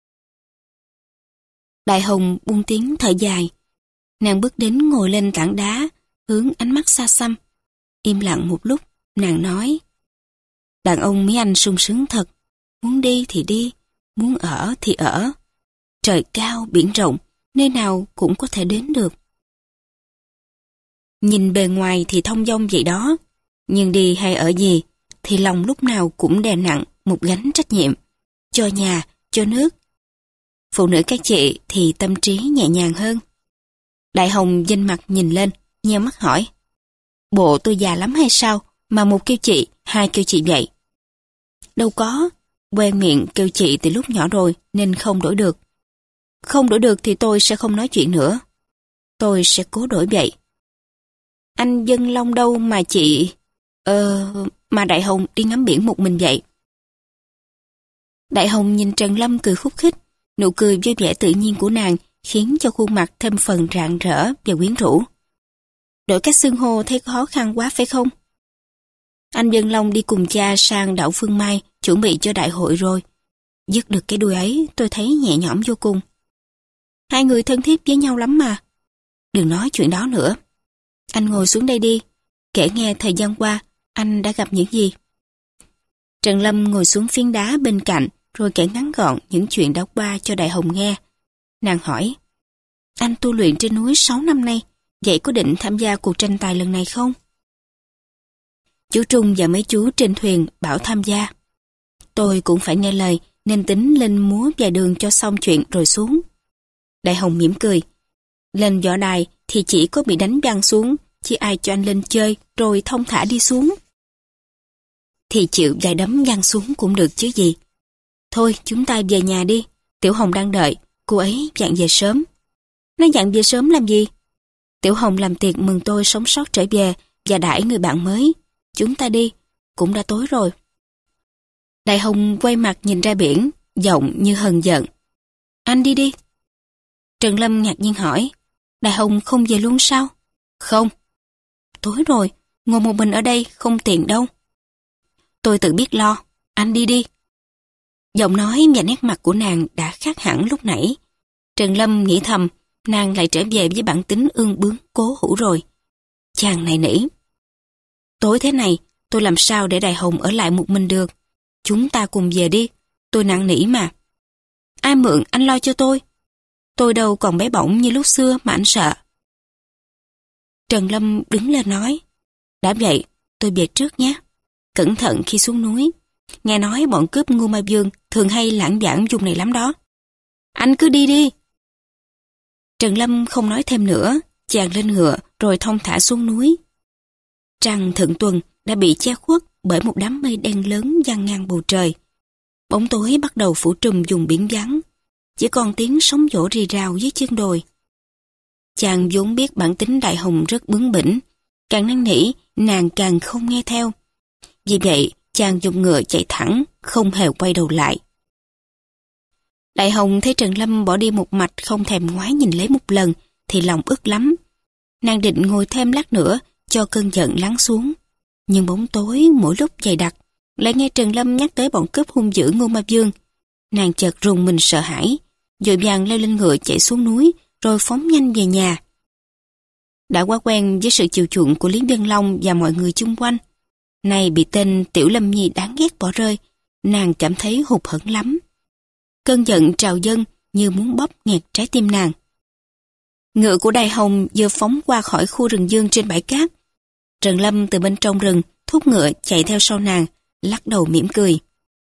Đại Hồng buông tiếng thở dài. Nàng bước đến ngồi lên tảng đá, hướng ánh mắt xa xăm. Im lặng một lúc, nàng nói, đàn ông mấy anh sung sướng thật. Muốn đi thì đi, muốn ở thì ở. Trời cao, biển rộng, nơi nào cũng có thể đến được. Nhìn bề ngoài thì thông dong vậy đó, nhưng đi hay ở gì thì lòng lúc nào cũng đè nặng một gánh trách nhiệm, cho nhà, cho nước. Phụ nữ các chị thì tâm trí nhẹ nhàng hơn. Đại Hồng vênh mặt nhìn lên, nheo mắt hỏi. Bộ tôi già lắm hay sao, mà một kêu chị, hai kêu chị vậy? Đâu có, quen miệng kêu chị từ lúc nhỏ rồi nên không đổi được. Không đổi được thì tôi sẽ không nói chuyện nữa. Tôi sẽ cố đổi vậy. Anh Dân Long đâu mà chị... Ờ... mà Đại Hồng đi ngắm biển một mình vậy. Đại Hồng nhìn Trần Lâm cười khúc khích, nụ cười vui vẻ tự nhiên của nàng khiến cho khuôn mặt thêm phần rạng rỡ và quyến rũ. Đổi cách xưng hô thấy khó khăn quá phải không? Anh Dân Long đi cùng cha sang đảo Phương Mai chuẩn bị cho đại hội rồi. Dứt được cái đuôi ấy tôi thấy nhẹ nhõm vô cùng. Hai người thân thiết với nhau lắm mà. Đừng nói chuyện đó nữa. Anh ngồi xuống đây đi, kể nghe thời gian qua anh đã gặp những gì. Trần Lâm ngồi xuống phiến đá bên cạnh rồi kể ngắn gọn những chuyện đã qua cho Đại Hồng nghe. Nàng hỏi, anh tu luyện trên núi sáu năm nay, vậy có định tham gia cuộc tranh tài lần này không? Chú Trung và mấy chú trên thuyền bảo tham gia. Tôi cũng phải nghe lời nên tính lên múa vài đường cho xong chuyện rồi xuống. Đại Hồng mỉm cười. Lên võ đài thì chỉ có bị đánh văng xuống, chứ ai cho anh lên chơi rồi thông thả đi xuống. Thì chịu vài đấm văng xuống cũng được chứ gì. Thôi chúng ta về nhà đi, Tiểu Hồng đang đợi, cô ấy dặn về sớm. Nó dặn về sớm làm gì? Tiểu Hồng làm tiệc mừng tôi sống sót trở về và đãi người bạn mới. Chúng ta đi, cũng đã tối rồi. Đại Hồng quay mặt nhìn ra biển, giọng như hờn giận. Anh đi đi. Trần Lâm ngạc nhiên hỏi, Đại Hồng không về luôn sao? Không. Tối rồi, ngồi một mình ở đây không tiện đâu. Tôi tự biết lo, anh đi đi. Giọng nói và nét mặt của nàng đã khác hẳn lúc nãy. Trần Lâm nghĩ thầm, nàng lại trở về với bản tính ương bướng cố hữu rồi. Chàng này nỉ. Tối thế này, tôi làm sao để Đại Hồng ở lại một mình được? Chúng ta cùng về đi, tôi năn nỉ mà. Ai mượn anh lo cho tôi? Tôi đâu còn bé bỏng như lúc xưa mà anh sợ. Trần Lâm đứng lên nói, đã vậy, tôi về trước nhé. Cẩn thận khi xuống núi. Nghe nói bọn cướp Ngô Mai Vương thường hay lãng vãng vùng này lắm đó. Anh cứ đi đi. Trần Lâm không nói thêm nữa, chàng lên ngựa rồi thong thả xuống núi. Trăng thượng tuần đã bị che khuất bởi một đám mây đen lớn giăng ngang bầu trời. Bóng tối bắt đầu phủ trùm vùng biển vắng, chỉ còn tiếng sóng vỗ rì rào dưới chân đồi. Chàng vốn biết bản tính Đại Hồng rất bướng bỉnh, càng năn nỉ nàng càng không nghe theo. Vì vậy chàng dùng ngựa chạy thẳng, không hề quay đầu lại. Đại Hồng thấy Trần Lâm bỏ đi một mạch không thèm ngoái nhìn lấy một lần thì lòng ức lắm. Nàng định ngồi thêm lát nữa cho cơn giận lắng xuống. Nhưng bóng tối mỗi lúc dày đặc, lại nghe Trần Lâm nhắc tới bọn cướp hung dữ Ngô Ma Vương. Nàng chợt rùng mình sợ hãi, vội vàng leo lên ngựa chạy xuống núi rồi phóng nhanh về nhà. Đã quá quen với sự chiều chuộng của Lý Dân Long và mọi người chung quanh, nay bị tên Tiểu Lâm Nhi đáng ghét bỏ rơi, nàng cảm thấy hụt hẫng lắm. Cơn giận trào dâng như muốn bóp nghẹt trái tim nàng. Ngựa của Đại Hồng vừa phóng qua khỏi khu rừng dương trên bãi cát. Trần Lâm từ bên trong rừng thúc ngựa chạy theo sau nàng, lắc đầu mỉm cười.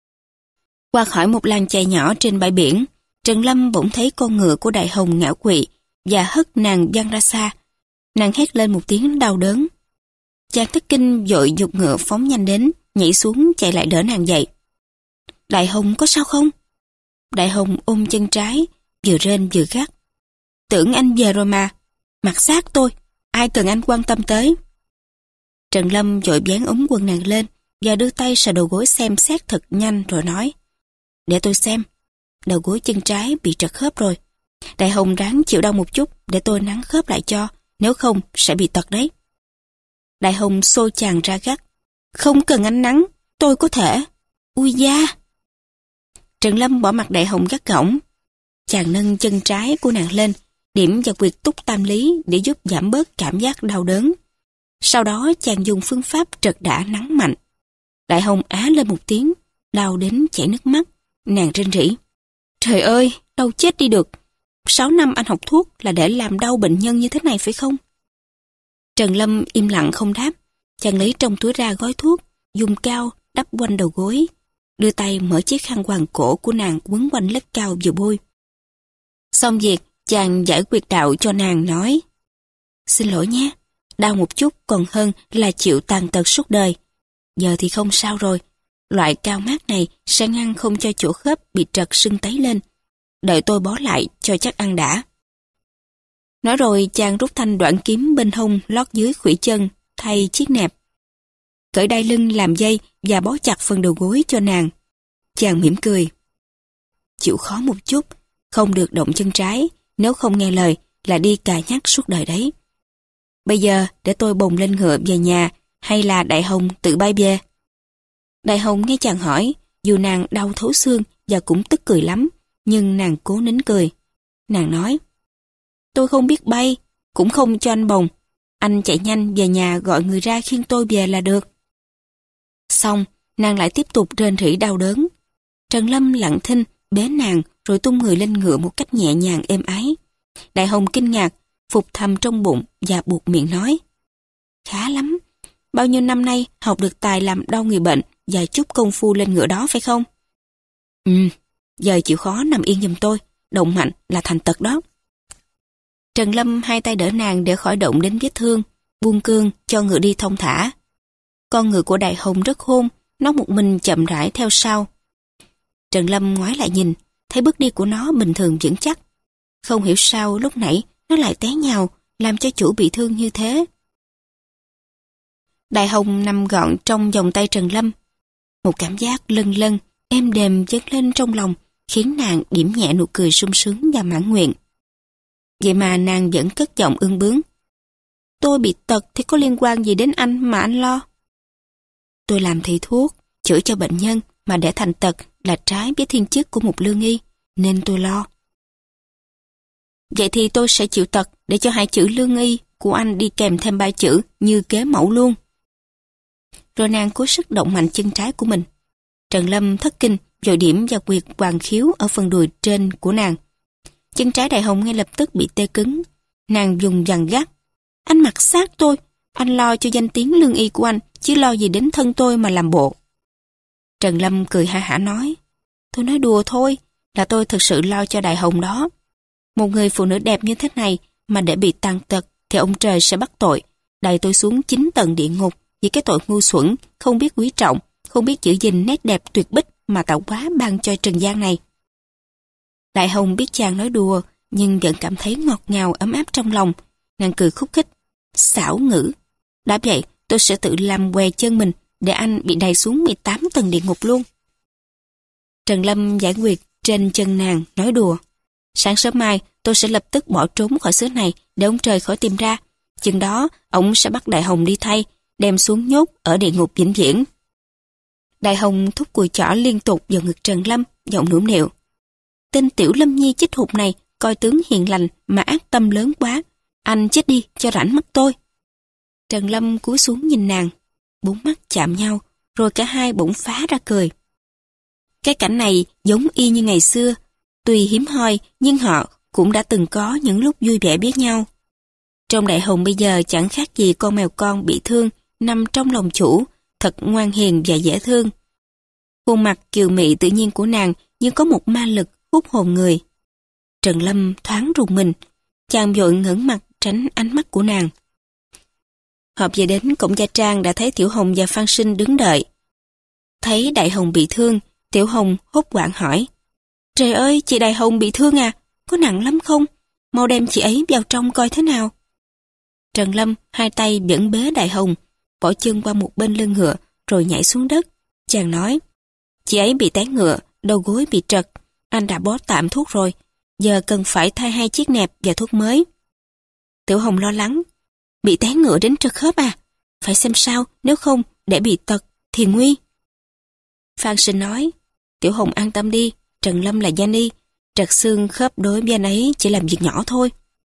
Qua khỏi một làng chài nhỏ trên bãi biển, Trần Lâm bỗng thấy con ngựa của Đại Hồng ngã quỵ và hất nàng văng ra xa. Nàng hét lên một tiếng đau đớn. Chàng thất kinh vội giục ngựa phóng nhanh đến, nhảy xuống chạy lại đỡ nàng dậy. Đại Hồng có sao không? Đại Hồng ôm chân trái, vừa rên vừa gắt. Tưởng anh về rồi mà, mặc xác tôi, ai cần anh quan tâm tới. Trần Lâm vội vén ống quần nàng lên và đưa tay sờ đầu gối xem xét thật nhanh rồi nói. Để tôi xem, đầu gối chân trái bị trật khớp rồi. Đại Hồng ráng chịu đau một chút để tôi nắn khớp lại cho, nếu không sẽ bị tật đấy. Đại Hồng xô chàng ra gắt. Không cần anh nắn, tôi có thể. Ui da! Trần Lâm bỏ mặt Đại Hồng gắt gỏng. Chàng nâng chân trái của nàng lên, điểm vào quyệt túc tam lý để giúp giảm bớt cảm giác đau đớn. Sau đó chàng dùng phương pháp trật đả nắng mạnh. Đại Hồng á lên một tiếng, đau đến chảy nước mắt. Nàng rên rỉ. Trời ơi, đau chết đi được. Sáu năm anh học thuốc là để làm đau bệnh nhân như thế này phải không? Trần Lâm im lặng không đáp. Chàng lấy trong túi ra gói thuốc, dùng cao đắp quanh đầu gối, đưa tay mở chiếc khăn quàng cổ của nàng quấn quanh lết cao vừa bôi. Xong việc, chàng giải quyệt đạo cho nàng nói. Xin lỗi nhé, đau một chút còn hơn là chịu tàn tật suốt đời. Giờ thì không sao rồi, loại cao mát này sẽ ngăn không cho chỗ khớp bị trật sưng tấy lên. Đợi tôi bó lại cho chắc ăn đã. Nói rồi chàng rút thanh đoạn kiếm bên hông lót dưới khuỷu chân, thay chiếc nẹp. Cởi đai lưng làm dây và bó chặt phần đầu gối cho nàng. Chàng mỉm cười. Chịu khó một chút, không được động chân trái, nếu không nghe lời là đi cà nhắc suốt đời đấy. Bây giờ để tôi bồng lên ngựa về nhà, hay là Đại Hồng tự bay về? Đại Hồng nghe chàng hỏi, dù nàng đau thấu xương và cũng tức cười lắm, nhưng nàng cố nín cười. Nàng nói, tôi không biết bay, cũng không cho anh bồng. Anh chạy nhanh về nhà gọi người ra khiêng tôi về là được. Xong, nàng lại tiếp tục rên rỉ đau đớn. Trần Lâm lặng thinh, bế nàng rồi tung người lên ngựa một cách nhẹ nhàng êm ái. Đại Hồng kinh ngạc, phục thầm trong bụng và buộc miệng nói. Khá lắm, bao nhiêu năm nay học được tài làm đau người bệnh và chút công phu lên ngựa đó phải không? Ừ, giờ chịu khó nằm yên giùm tôi, động mạnh là thành tật đó. Trần Lâm hai tay đỡ nàng để khỏi động đến vết thương, buông cương cho ngựa đi thông thả. Con ngựa của Đại Hồng rất khôn, nó một mình chậm rãi theo sau. Trần Lâm ngoái lại nhìn, thấy bước đi của nó bình thường vững chắc. Không hiểu sao lúc nãy nó lại té nhào, làm cho chủ bị thương như thế. Đại Hồng nằm gọn trong vòng tay Trần Lâm. Một cảm giác lân lân, êm đềm dâng lên trong lòng, khiến nàng điểm nhẹ nụ cười sung sướng và mãn nguyện. Vậy mà nàng vẫn cất giọng ương bướng. Tôi bị tật thì có liên quan gì đến anh mà anh lo? Tôi làm thầy thuốc, chữa cho bệnh nhân mà để thành tật là trái với thiên chức của một lương y, nên tôi lo. Vậy thì tôi sẽ chịu tật để cho hai chữ lương y của anh đi kèm thêm ba chữ như kế mẫu luôn. Rồi nàng cố sức động mạnh chân trái của mình. Trần Lâm thất kinh, vội điểm vào quyệt hoàng khiếu ở phần đùi trên của nàng. Chân trái Đại Hồng ngay lập tức bị tê cứng. Nàng dùng dằn gắt. Anh mặc xác tôi, anh lo cho danh tiếng lương y của anh, chứ lo gì đến thân tôi mà làm bộ. Trần Lâm cười ha hả nói, tôi nói đùa thôi, là tôi thực sự lo cho Đại Hồng đó. Một người phụ nữ đẹp như thế này mà để bị tàn tật thì ông trời sẽ bắt tội, đày tôi xuống chín tầng địa ngục vì cái tội ngu xuẩn, không biết quý trọng, không biết giữ gìn nét đẹp tuyệt bích mà tạo hóa ban cho trần gian này. Đại Hồng biết chàng nói đùa, nhưng vẫn cảm thấy ngọt ngào ấm áp trong lòng. Nàng cười khúc khích, xảo ngữ. Đã vậy, tôi sẽ tự làm què chân mình để anh bị đày xuống mười tám tầng địa ngục luôn. Trần Lâm giải quyết trên chân nàng, nói đùa. Sáng sớm mai, tôi sẽ lập tức bỏ trốn khỏi xứ này để ông trời khỏi tìm ra. Chừng đó, ông sẽ bắt Đại Hồng đi thay, đem xuống nhốt ở địa ngục vĩnh viễn. Đại Hồng thúc cùi chỏ liên tục vào ngực Trần Lâm, giọng nũng nịu. Tên tiểu Lâm Nhi chích hụt này, coi tướng hiền lành mà ác tâm lớn quá. Anh chết đi cho rảnh mắt tôi. Trần Lâm cúi xuống nhìn nàng, bốn mắt chạm nhau, rồi cả hai bỗng phá ra cười. Cái cảnh này giống y như ngày xưa, tuy hiếm hoi nhưng họ cũng đã từng có những lúc vui vẻ với nhau. Trong Đại Hồng bây giờ chẳng khác gì con mèo con bị thương nằm trong lòng chủ, thật ngoan hiền và dễ thương. Khuôn mặt kiều mị tự nhiên của nàng như có một ma lực hút hồn người. Trần Lâm thoáng rùng mình, chàng vội ngẩng mặt tránh ánh mắt của nàng. Họp về đến cổng gia trang đã thấy Tiểu Hồng và Phan Sinh đứng đợi. Thấy Đại Hồng bị thương, Tiểu Hồng hốt hoảng hỏi. Trời ơi, chị Đại Hồng bị thương à? Có nặng lắm không? Mau đem chị ấy vào trong coi thế nào. Trần Lâm hai tay vẫn bế Đại Hồng, bỏ chân qua một bên lưng ngựa rồi nhảy xuống đất. Chàng nói, chị ấy bị té ngựa, đầu gối bị trật. Anh đã bó tạm thuốc rồi, giờ cần phải thay hai chiếc nẹp và thuốc mới. Tiểu Hồng lo lắng, bị té ngựa đến trật khớp à? Phải xem sao, nếu không để bị tật thì nguy. Phan Sinh nói, Tiểu Hồng an tâm đi, Trần Lâm là danh y, trật xương khớp đối với anh ấy chỉ làm việc nhỏ thôi.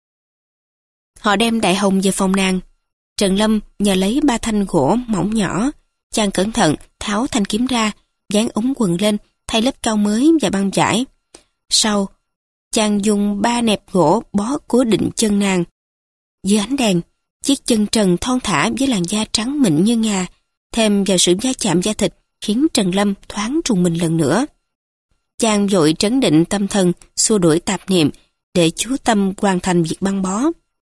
Họ đem Đại Hồng về phòng nàng. Trần Lâm nhờ lấy ba thanh gỗ mỏng nhỏ, chàng cẩn thận tháo thanh kiếm ra, dán ống quần lên, thay lớp cao mới và băng vải. Sau, chàng dùng ba nẹp gỗ bó cố định chân nàng. Dưới ánh đèn, chiếc chân trần thon thả với làn da trắng mịn như ngà, thêm vào sự va chạm da thịt khiến Trần Lâm thoáng trùng mình lần nữa. Chàng vội trấn định tâm thần, xua đuổi tạp niệm để chú tâm hoàn thành việc băng bó.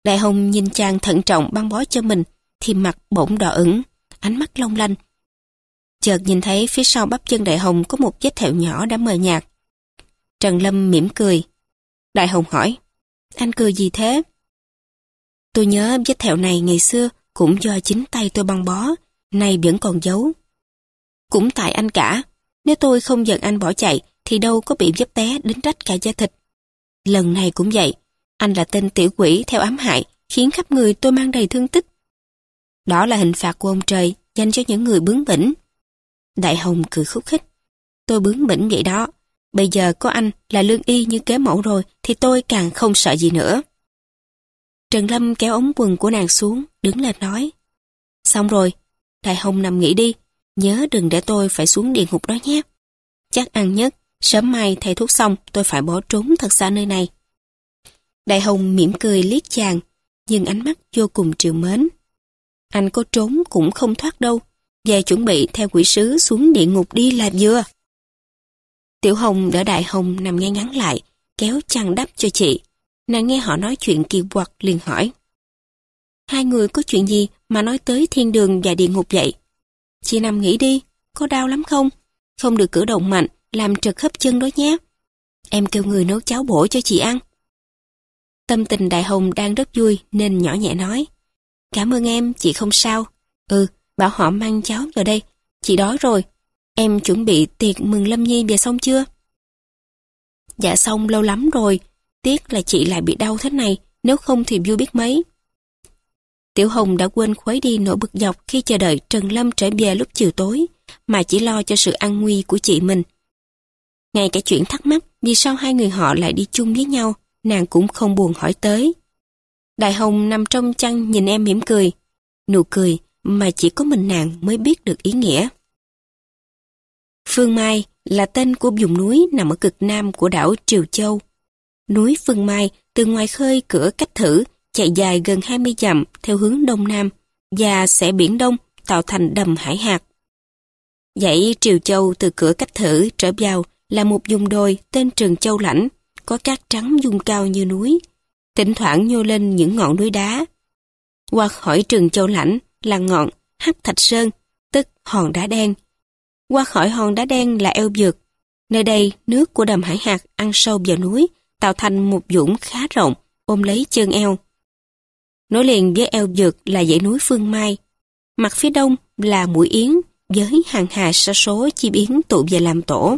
Đại Hồng nhìn chàng thận trọng băng bó cho mình, thì mặt bỗng đỏ ửng, ánh mắt long lanh. Chợt nhìn thấy phía sau bắp chân Đại Hồng có một vết thẹo nhỏ đã mờ nhạt. Trần Lâm mỉm cười. Đại Hồng hỏi, anh cười gì thế? Tôi nhớ vết thẹo này ngày xưa cũng do chính tay tôi băng bó, nay vẫn còn giấu. Cũng tại anh cả, nếu tôi không giận anh bỏ chạy thì đâu có bị vấp té đến rách cả da thịt. Lần này cũng vậy, anh là tên tiểu quỷ theo ám hại, khiến khắp người tôi mang đầy thương tích. Đó là hình phạt của ông trời dành cho những người bướng bỉnh. Đại Hồng cười khúc khích. Tôi bướng bỉnh vậy đó, bây giờ có anh là lương y như kế mẫu rồi thì tôi càng không sợ gì nữa. Trần Lâm kéo ống quần của nàng xuống, đứng lên nói. Xong rồi, Đại Hồng nằm nghỉ đi, nhớ đừng để tôi phải xuống địa ngục đó nhé. Chắc ăn nhất, sớm mai thầy thuốc xong tôi phải bỏ trốn thật xa nơi này. Đại Hồng mỉm cười liếc chàng, nhưng ánh mắt vô cùng trìu mến. Anh có trốn cũng không thoát đâu, về chuẩn bị theo quỷ sứ xuống địa ngục đi là vừa. Tiểu Hồng đỡ Đại Hồng nằm ngay ngắn lại, kéo chăn đắp cho chị. Nàng nghe họ nói chuyện kỳ quặc liền hỏi. Hai người có chuyện gì mà nói tới thiên đường và địa ngục vậy? Chị nằm nghỉ đi, có đau lắm không? Không được cử động mạnh, làm trật khớp chân đó nhé. Em kêu người nấu cháo bổ cho chị ăn. Tâm tình Đại Hồng đang rất vui nên nhỏ nhẹ nói. Cảm ơn em, chị không sao. Ừ, bảo họ mang cháo vào đây, chị đói rồi. Em chuẩn bị tiệc mừng Lâm Nhi về xong chưa? Dạ xong lâu lắm rồi, tiếc là chị lại bị đau thế này, nếu không thì vui biết mấy. Tiểu Hồng đã quên khuấy đi nỗi bực dọc khi chờ đợi Trần Lâm trở về lúc chiều tối, mà chỉ lo cho sự an nguy của chị mình. Ngay cả chuyện thắc mắc vì sao hai người họ lại đi chung với nhau, nàng cũng không buồn hỏi tới. Đại Hồng nằm trong chăn nhìn em mỉm cười, nụ cười mà chỉ có mình nàng mới biết được ý nghĩa. Phương Mai là tên của vùng núi nằm ở cực nam của đảo Triều Châu. Núi Phương Mai từ ngoài khơi cửa Cách Thử chạy dài gần hai mươi dặm theo hướng đông nam và xẻ biển đông tạo thành đầm Hải Hạc. Dãy Triều Châu từ cửa Cách Thử trở vào là một vùng đồi tên Trường Châu Lãnh, có cát trắng dung cao như núi, thỉnh thoảng nhô lên những ngọn núi đá. Qua khỏi Trường Châu Lãnh là ngọn Hắc Thạch Sơn, tức hòn đá đen. Qua khỏi hòn đá đen là eo Dược. Nơi đây nước của đầm Hải Hạc ăn sâu vào núi, tạo thành một vũng khá rộng, ôm lấy chân eo. Nối liền với eo Dược là dãy núi Phương Mai. Mặt phía đông là Mũi Yến, với hàng hà sa số chim yến tụ về làm tổ.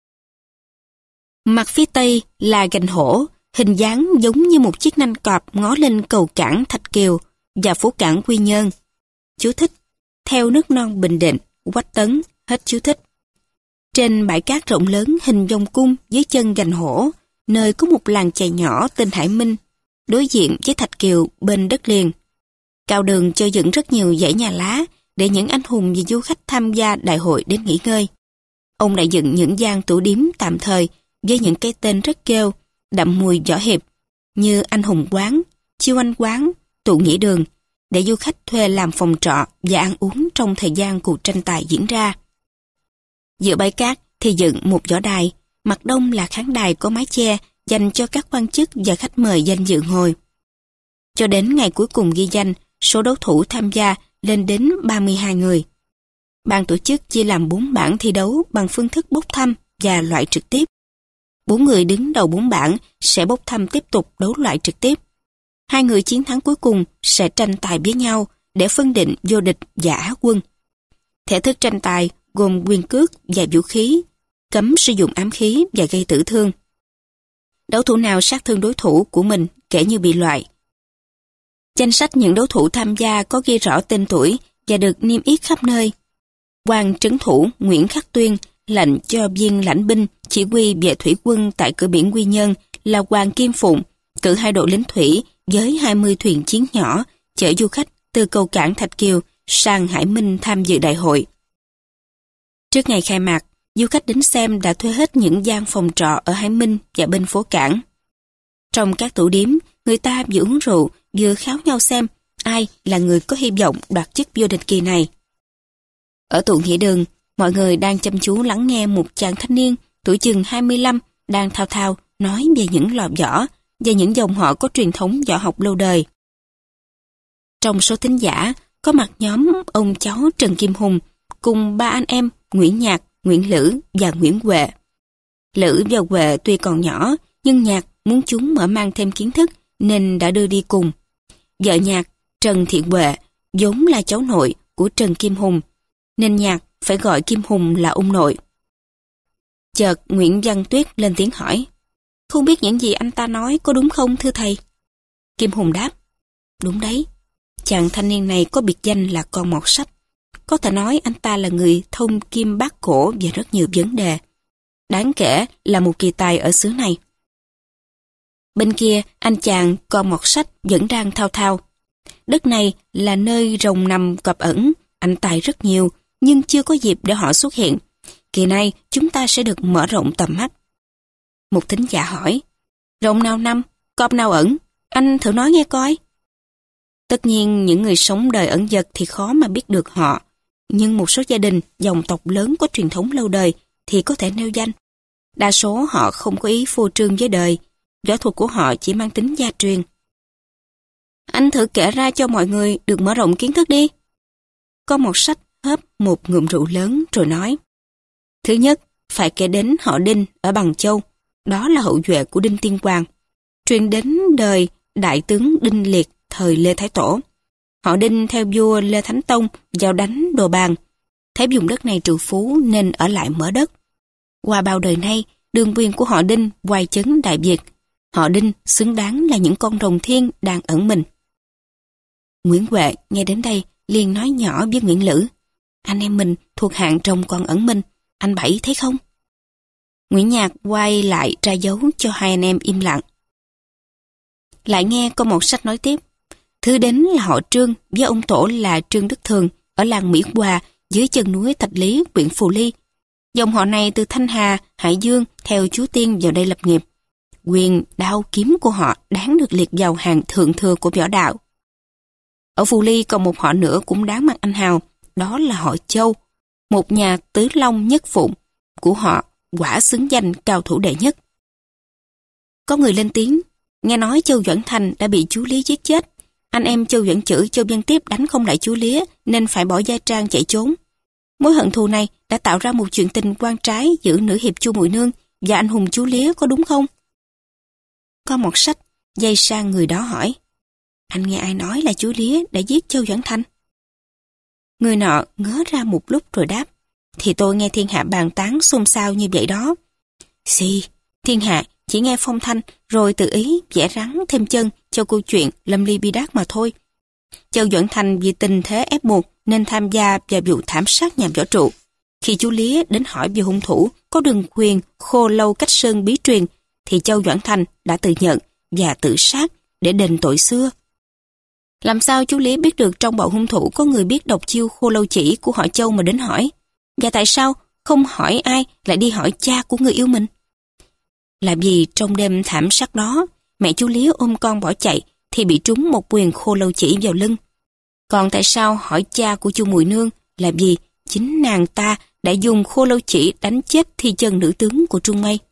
Mặt phía tây là Gành Hổ, hình dáng giống như một chiếc nanh cọp ngó lên cầu cảng Thạch Kiều và phố cảng Quy Nhơn. Chú thích: theo nước non Bình Định, Quách Tấn, hết chú thích. Trên bãi cát rộng lớn hình vòng cung dưới chân Gành Hổ, nơi có một làng chài nhỏ tên Hải Minh, đối diện với Thạch Kiều bên đất liền. Cao đường cho dựng rất nhiều dãy nhà lá để những anh hùng và du khách tham gia đại hội đến nghỉ ngơi. Ông đã dựng những gian tủ điếm tạm thời với những cái tên rất kêu, đậm mùi võ hiệp, như Anh Hùng Quán, Chiêu Anh Quán, Tụ Nghỉ Đường, để du khách thuê làm phòng trọ và ăn uống trong thời gian cuộc tranh tài diễn ra. Giữa bãi cát thì dựng một võ đài, mặt đông là khán đài có mái che dành cho các quan chức và khách mời danh dự ngồi. Cho đến ngày cuối cùng ghi danh, số đấu thủ tham gia lên đến ba mươi hai người. Ban tổ chức chia làm bốn bảng thi đấu bằng phương thức bốc thăm và loại trực tiếp. Bốn người đứng đầu bốn bảng sẽ bốc thăm tiếp tục đấu loại trực tiếp. Hai người chiến thắng cuối cùng sẽ tranh tài với nhau để phân định vô địch và á quân. Thể thức tranh tài gồm quyền cước và vũ khí, cấm sử dụng ám khí và gây tử thương. Đấu thủ nào sát thương đối thủ của mình kể như bị loại. Danh sách những đấu thủ tham gia có ghi rõ tên tuổi và được niêm yết khắp nơi. Quan trấn thủ Nguyễn Khắc Tuyên lệnh cho viên lãnh binh chỉ huy vệ thủy quân tại cửa biển Quy Nhơn là Hoàng Kim Phụng cử hai đội lính thủy với hai mươi thuyền chiến nhỏ chở du khách từ cầu cảng Thạch Kiều sang Hải Minh tham dự đại hội. Trước ngày khai mạc, du khách đến xem đã thuê hết những gian phòng trọ ở Hải Minh và bên phố cảng. Trong các tủ điếm, người ta vừa uống rượu vừa kháo nhau xem ai là người có hy vọng đoạt chức vô địch kỳ này. Ở tụ nghỉ đường, mọi người đang chăm chú lắng nghe một chàng thanh niên tuổi chừng hai mươi lăm đang thao thao nói về những lò võ và những dòng họ có truyền thống võ học lâu đời. Trong số thính giả, có mặt nhóm ông cháu Trần Kim Hùng cùng ba anh em Nguyễn Nhạc, Nguyễn Lữ và Nguyễn Huệ. Lữ và Huệ tuy còn nhỏ, nhưng Nhạc muốn chúng mở mang thêm kiến thức nên đã đưa đi cùng. Vợ Nhạc, Trần Thị Huệ, vốn là cháu nội của Trần Kim Hùng, nên Nhạc phải gọi Kim Hùng là ông nội. Chợt Nguyễn Văn Tuyết lên tiếng hỏi, không biết những gì anh ta nói có đúng không thưa thầy? Kim Hùng đáp, đúng đấy. Chàng thanh niên này có biệt danh là con mọt sách. Có thể nói anh ta là người thông kim bát cổ về rất nhiều vấn đề. Đáng kể là một kỳ tài ở xứ này. Bên kia, anh chàng con mọt sách vẫn đang thao thao. Đất này là nơi rồng nằm cọp ẩn, anh tài rất nhiều, nhưng chưa có dịp để họ xuất hiện. Kỳ này chúng ta sẽ được mở rộng tầm mắt. Một thính giả hỏi, rồng nào nằm, cọp nào ẩn, anh thử nói nghe coi. Tất nhiên những người sống đời ẩn dật thì khó mà biết được họ, nhưng một số gia đình, dòng tộc lớn có truyền thống lâu đời thì có thể nêu danh. Đa số họ không có ý phô trương với đời, võ thuật của họ chỉ mang tính gia truyền. Anh thử kể ra cho mọi người được mở rộng kiến thức đi. Có một sách hớp một ngụm rượu lớn rồi nói, thứ nhất, phải kể đến họ Đinh ở Bằng Châu, đó là hậu duệ của Đinh Tiên Hoàng, truyền đến đời đại tướng Đinh Liệt thời Lê Thái Tổ. Họ Đinh theo vua Lê Thánh Tông vào đánh Đồ Bàn, thấy vùng đất này trừ phú nên ở lại mở đất. Qua bao đời nay, đường quyền của họ Đinh oai chấn Đại Việt. Họ Đinh xứng đáng là những con rồng thiên đang ẩn mình. Nguyễn Huệ nghe đến đây liền nói nhỏ với Nguyễn Lữ, anh em mình thuộc hạng rồng còn ẩn mình, anh Bảy thấy không? Nguyễn Nhạc quay lại ra dấu cho hai anh em im lặng. Lại nghe có một sách nói tiếp, thứ đến là họ Trương với ông tổ là Trương Đức Thường ở làng Mỹ Hòa dưới chân núi Thạch Lý, huyện Phù Ly. Dòng họ này từ Thanh Hà, Hải Dương theo chú Tiên vào đây lập nghiệp. Quyền đao kiếm của họ đáng được liệt vào hàng thượng thừa của võ đạo. Ở Phù Ly còn một họ nữa cũng đáng mặt anh hào, đó là họ Châu, một nhà tứ long nhất phụng của họ, quả xứng danh cao thủ đệ nhất. Có người lên tiếng, nghe nói Châu Doãn Thành đã bị chú Lý giết chết. Anh em Châu Doãn Chử, Châu Văn Tiếp đánh không lại chú Lý nên phải bỏ gia trang chạy trốn. Mối hận thù này đã tạo ra một chuyện tình quan trái giữa nữ hiệp Chu Mùi Nương và anh hùng chú Lý, có đúng không? Có một sách dây sang người đó hỏi, anh nghe ai nói là chú Lý đã giết Châu Doãn Thành? Người nọ ngớ ra một lúc rồi đáp, thì tôi nghe thiên hạ bàn tán xôn xao như vậy đó. Xì, thiên hạ chỉ nghe phong thanh rồi tự ý vẽ rắn thêm chân cho câu chuyện lâm ly bi đát mà thôi. Châu Doãn Thành vì tình thế ép buộc nên tham gia vào vụ thảm sát nhà võ trụ. Khi chú Lý đến hỏi về hung thủ có đường quyền khô lâu cách sơn bí truyền, thì Châu Doãn Thành đã tự nhận và tự sát để đền tội xưa. Làm sao chú Lý biết được trong bọn hung thủ có người biết độc chiêu khô lâu chỉ của họ Châu mà đến hỏi? Và tại sao không hỏi ai lại đi hỏi cha của người yêu mình? Là vì trong đêm thảm sát đó, mẹ chú Lý ôm con bỏ chạy thì bị trúng một quyền khô lâu chỉ vào lưng. Còn tại sao hỏi cha của Chu Mùi Nương là vì chính nàng ta đã dùng khô lâu chỉ đánh chết thi chân nữ tướng của Trung Mây.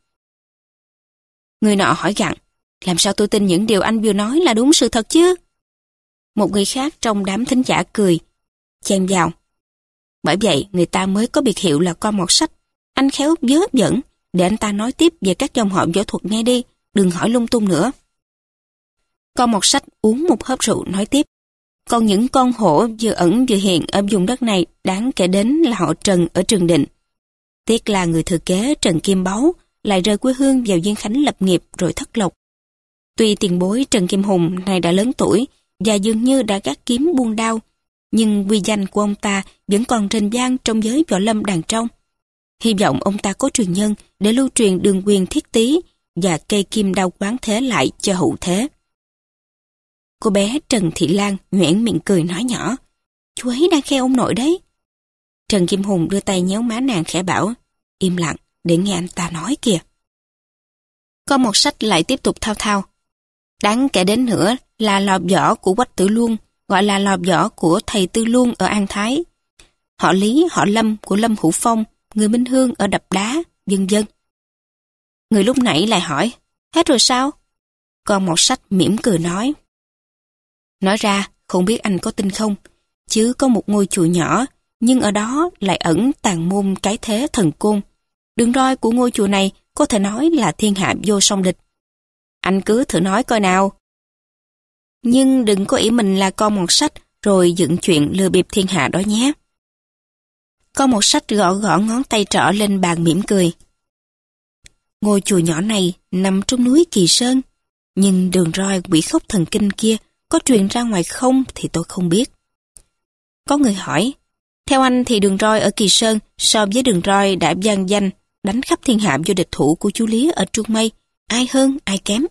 Người nọ hỏi gặng, làm sao tôi tin những điều anh vừa nói là đúng sự thật chứ? Một người khác trong đám thính giả cười, chen vào. Bởi vậy người ta mới có biệt hiệu là con mọt sách. Anh khéo vớ vẩn, để anh ta nói tiếp về các dòng họ võ thuật nghe đi, đừng hỏi lung tung nữa. Con mọt sách uống một hớp rượu nói tiếp. Còn những con hổ vừa ẩn vừa hiện ở vùng đất này đáng kể đến là họ Trần ở Trường Định. Tiếc là người thừa kế Trần Kim Báu lại rời quê hương vào Diên Khánh lập nghiệp rồi thất lộc. Tuy tiền bối Trần Kim Hùng này đã lớn tuổi và dường như đã gác kiếm buông đao, nhưng uy danh của ông ta vẫn còn rền vang trong giới võ lâm đàn trong. Hy vọng ông ta có truyền nhân để lưu truyền đường quyền thiết tý và cây kim đao quán thế lại cho hậu thế. Cô bé Trần Thị Lan nhoẻn miệng cười nói nhỏ, chú ấy đang khen ông nội đấy. Trần Kim Hùng đưa tay nhéo má nàng khẽ bảo, im lặng để nghe anh ta nói kìa. Có một sách lại tiếp tục thao thao. Đáng kể đến nữa là lò võ của Quách Tử Luân, gọi là lò võ của thầy Tư Luân ở An Thái. Họ Lý, họ Lâm của Lâm Hữu Phong, người Minh Hương ở Đập Đá, vân vân. Người lúc nãy lại hỏi, hết rồi sao? Còn một sách mỉm cười nói. Nói ra Không biết anh có tin không, chứ có một ngôi chùa nhỏ, nhưng ở đó lại ẩn tàng môn cái thế thần côn. Đường roi của ngôi chùa này có thể nói là thiên hạ vô song địch. Anh cứ thử nói coi nào. Nhưng đừng có ý mình là con một sách rồi dựng chuyện lừa bịp thiên hạ đó nhé. Con một sách gõ gõ ngón tay trỏ lên bàn mỉm cười. Ngôi chùa nhỏ này nằm trong núi Kỳ Sơn, nhưng đường roi quỷ khốc thần kinh kia có truyền ra ngoài không thì tôi không biết. Có người hỏi, theo anh thì đường roi ở Kỳ Sơn so với đường roi đã vang danh đánh khắp thiên hạ vô địch thủ của chú Lý ở Trung Mây, ai hơn ai kém?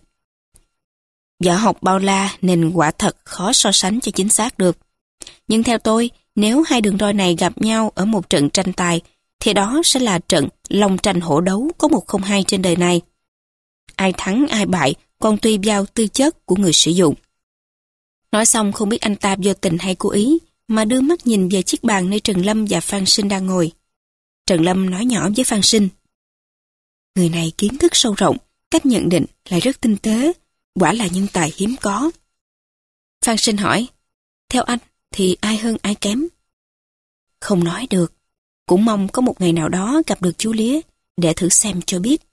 Võ học bao la nên quả thật khó so sánh cho chính xác được. Nhưng theo tôi, nếu hai đường roi này gặp nhau ở một trận tranh tài, thì đó sẽ là trận long tranh hổ đấu có một không hai trên đời này. Ai thắng ai bại còn tùy vào tư chất của người sử dụng. Nói xong không biết anh ta vô tình hay cố ý, mà đưa mắt nhìn về chiếc bàn nơi Trần Lâm và Phan Sinh đang ngồi. Trần Lâm nói nhỏ với Phan Sinh. Người này kiến thức sâu rộng, cách nhận định lại rất tinh tế, quả là nhân tài hiếm có. Phan Sinh hỏi, theo anh thì ai hơn ai kém? Không nói được, cũng mong có một ngày nào đó gặp được chú Lía để thử xem cho biết.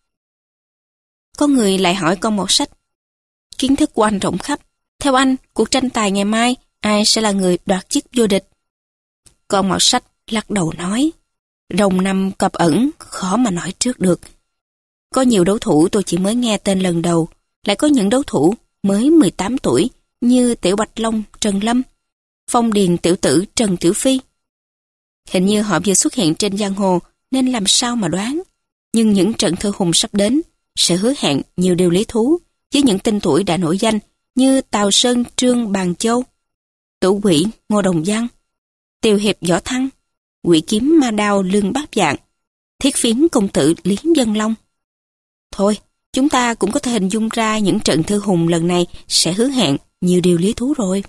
Có người lại hỏi con một sách, kiến thức của anh rộng khắp, theo anh cuộc tranh tài ngày mai ai sẽ là người đoạt chức vô địch? Con một sách lắc đầu nói, rồng năm cọp ẩn, khó mà nói trước được. Có nhiều đấu thủ tôi chỉ mới nghe tên lần đầu, lại có những đấu thủ mới mười tám tuổi như Tiểu Bạch Long Trần Lâm, Phong Điền Tiểu Tử Trần Tiểu Phi. Hình như họ vừa xuất hiện trên giang hồ nên làm sao mà đoán, nhưng những trận thơ hùng sắp đến sẽ hứa hẹn nhiều điều lý thú với những tên tuổi đã nổi danh như Tào Sơn Trương Bàn Châu, Tủ Quỷ Ngô Đồng Văn, Tiều Hiệp Võ Thăng, Quỷ Kiếm Ma Đao Lương Bát Dạng, Thiết Phiến Công Tử Lý Dân Long. Thôi, chúng ta cũng có thể hình dung ra những trận thư hùng lần này sẽ hứa hẹn nhiều điều lý thú rồi.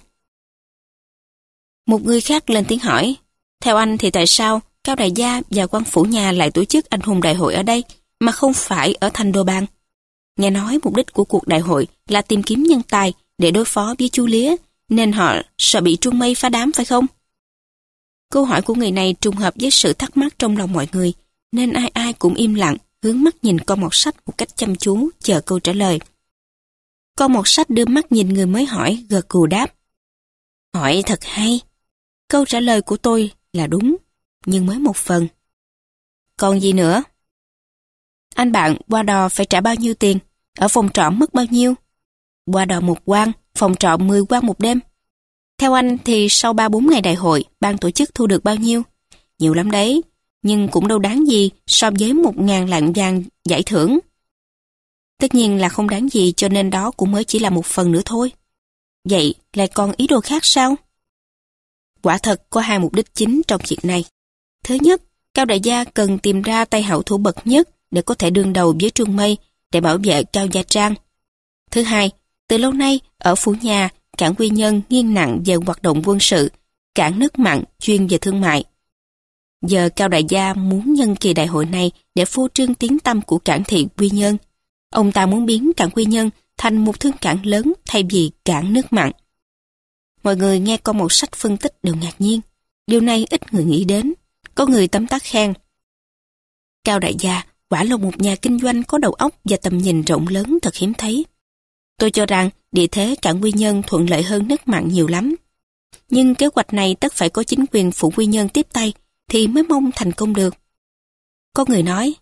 Một người khác lên tiếng hỏi, theo anh thì tại sao Cao Đại Gia và quan phủ nhà lại tổ chức anh hùng đại hội ở đây mà không phải ở Thành Đô Bang? Nghe nói mục đích của cuộc đại hội là tìm kiếm nhân tài để đối phó với Chu Lía, nên họ sợ bị Trung Mây phá đám phải không? Câu hỏi của người này trùng hợp với sự thắc mắc trong lòng mọi người, nên ai ai cũng im lặng, hướng mắt nhìn con một sách một cách chăm chú, chờ câu trả lời. Con một sách đưa mắt nhìn người mới hỏi, gật gù đáp. Hỏi thật hay. Câu trả lời của tôi là đúng, nhưng mới một phần. Còn gì nữa? Anh bạn qua đò phải trả bao nhiêu tiền? Ở phòng trọ mất bao nhiêu? Qua đò một quan, phòng trọ mười quan một đêm. Theo anh thì sau ba bốn ngày đại hội, ban tổ chức thu được bao nhiêu? Nhiều lắm đấy, nhưng cũng đâu đáng gì so với một ngàn lạng vàng giải thưởng. Tất nhiên là không đáng gì, cho nên đó cũng mới chỉ là một phần nữa thôi. Vậy lại còn ý đồ khác sao? Quả thật có hai mục đích chính trong chuyện này. Thứ nhất, Cao Đại Gia cần tìm ra tay hảo thủ bậc nhất để có thể đương đầu với Trung Mây để bảo vệ Cao Gia Trang. Thứ hai, từ lâu nay ở phủ nhà, cảng Quy Nhân nghiêng nặng về hoạt động quân sự, cảng nước mặn chuyên về thương mại. Giờ Cao Đại Gia muốn nhân kỳ đại hội này để phô trương tiếng tăm của cảng thị Quy Nhân. Ông ta muốn biến cảng Quy Nhân thành một thương cảng lớn thay vì cảng nước mặn. Mọi người nghe con một sách phân tích đều ngạc nhiên. Điều này ít người nghĩ đến. Có người tấm tắc khen. Cao Đại Gia quả là một nhà kinh doanh có đầu óc và tầm nhìn rộng lớn thật hiếm thấy. Tôi cho rằng địa thế cảng Quy Nhân thuận lợi hơn nước mặn nhiều lắm. Nhưng kế hoạch này tất phải có chính quyền phủ Quy Nhân tiếp tay thì mới mong thành công được. Có người nói,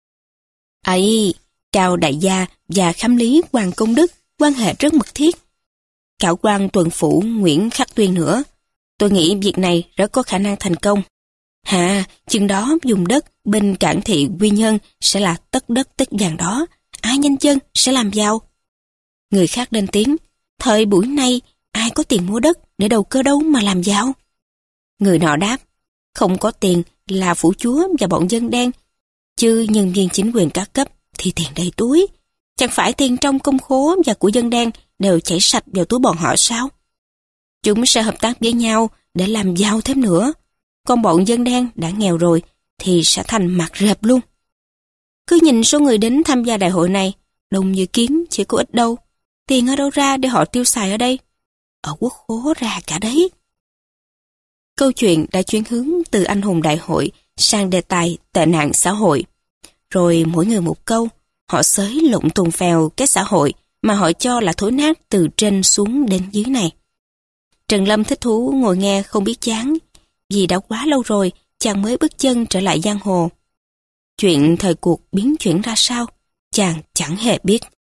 ấy, Cao Đại Gia và Khám Lý Hoàng Công Đức quan hệ rất mật thiết. Cảo quan tuần phủ Nguyễn Khắc Tuyên nữa. Tôi nghĩ việc này rất có khả năng thành công. Hà, chừng đó dùng đất bên cảng thị Quy Nhân sẽ là tất đất tất vàng đó. Ai nhanh chân sẽ làm giàu. Người khác lên tiếng, thời buổi nay ai có tiền mua đất để đầu cơ đâu mà làm giàu. Người nọ đáp, không có tiền là phủ chúa và bọn dân đen, chứ nhân viên chính quyền các cấp thì tiền đầy túi. Chẳng phải tiền trong công khố và của dân đen đều chảy sạch vào túi bọn họ sao? Chúng sẽ hợp tác với nhau để làm giàu thêm nữa. Còn bọn dân đen đã nghèo rồi thì sẽ thành mặt rệp luôn. Cứ nhìn số người đến tham gia đại hội này, đông như kiến chỉ có ít đâu. Tiền ở đâu ra để họ tiêu xài ở đây? ở quốc khố ra cả đấy. Câu chuyện đã chuyển hướng từ anh hùng đại hội sang đề tài tệ nạn xã hội. Rồi mỗi người một câu, họ xới lụng tuồn phèo cái xã hội mà họ cho là thối nát từ trên xuống đến dưới này. Trần Lâm thích thú ngồi nghe không biết chán, vì đã quá lâu rồi chàng mới bước chân trở lại giang hồ. Chuyện thời cuộc biến chuyển ra sao, chàng chẳng hề biết.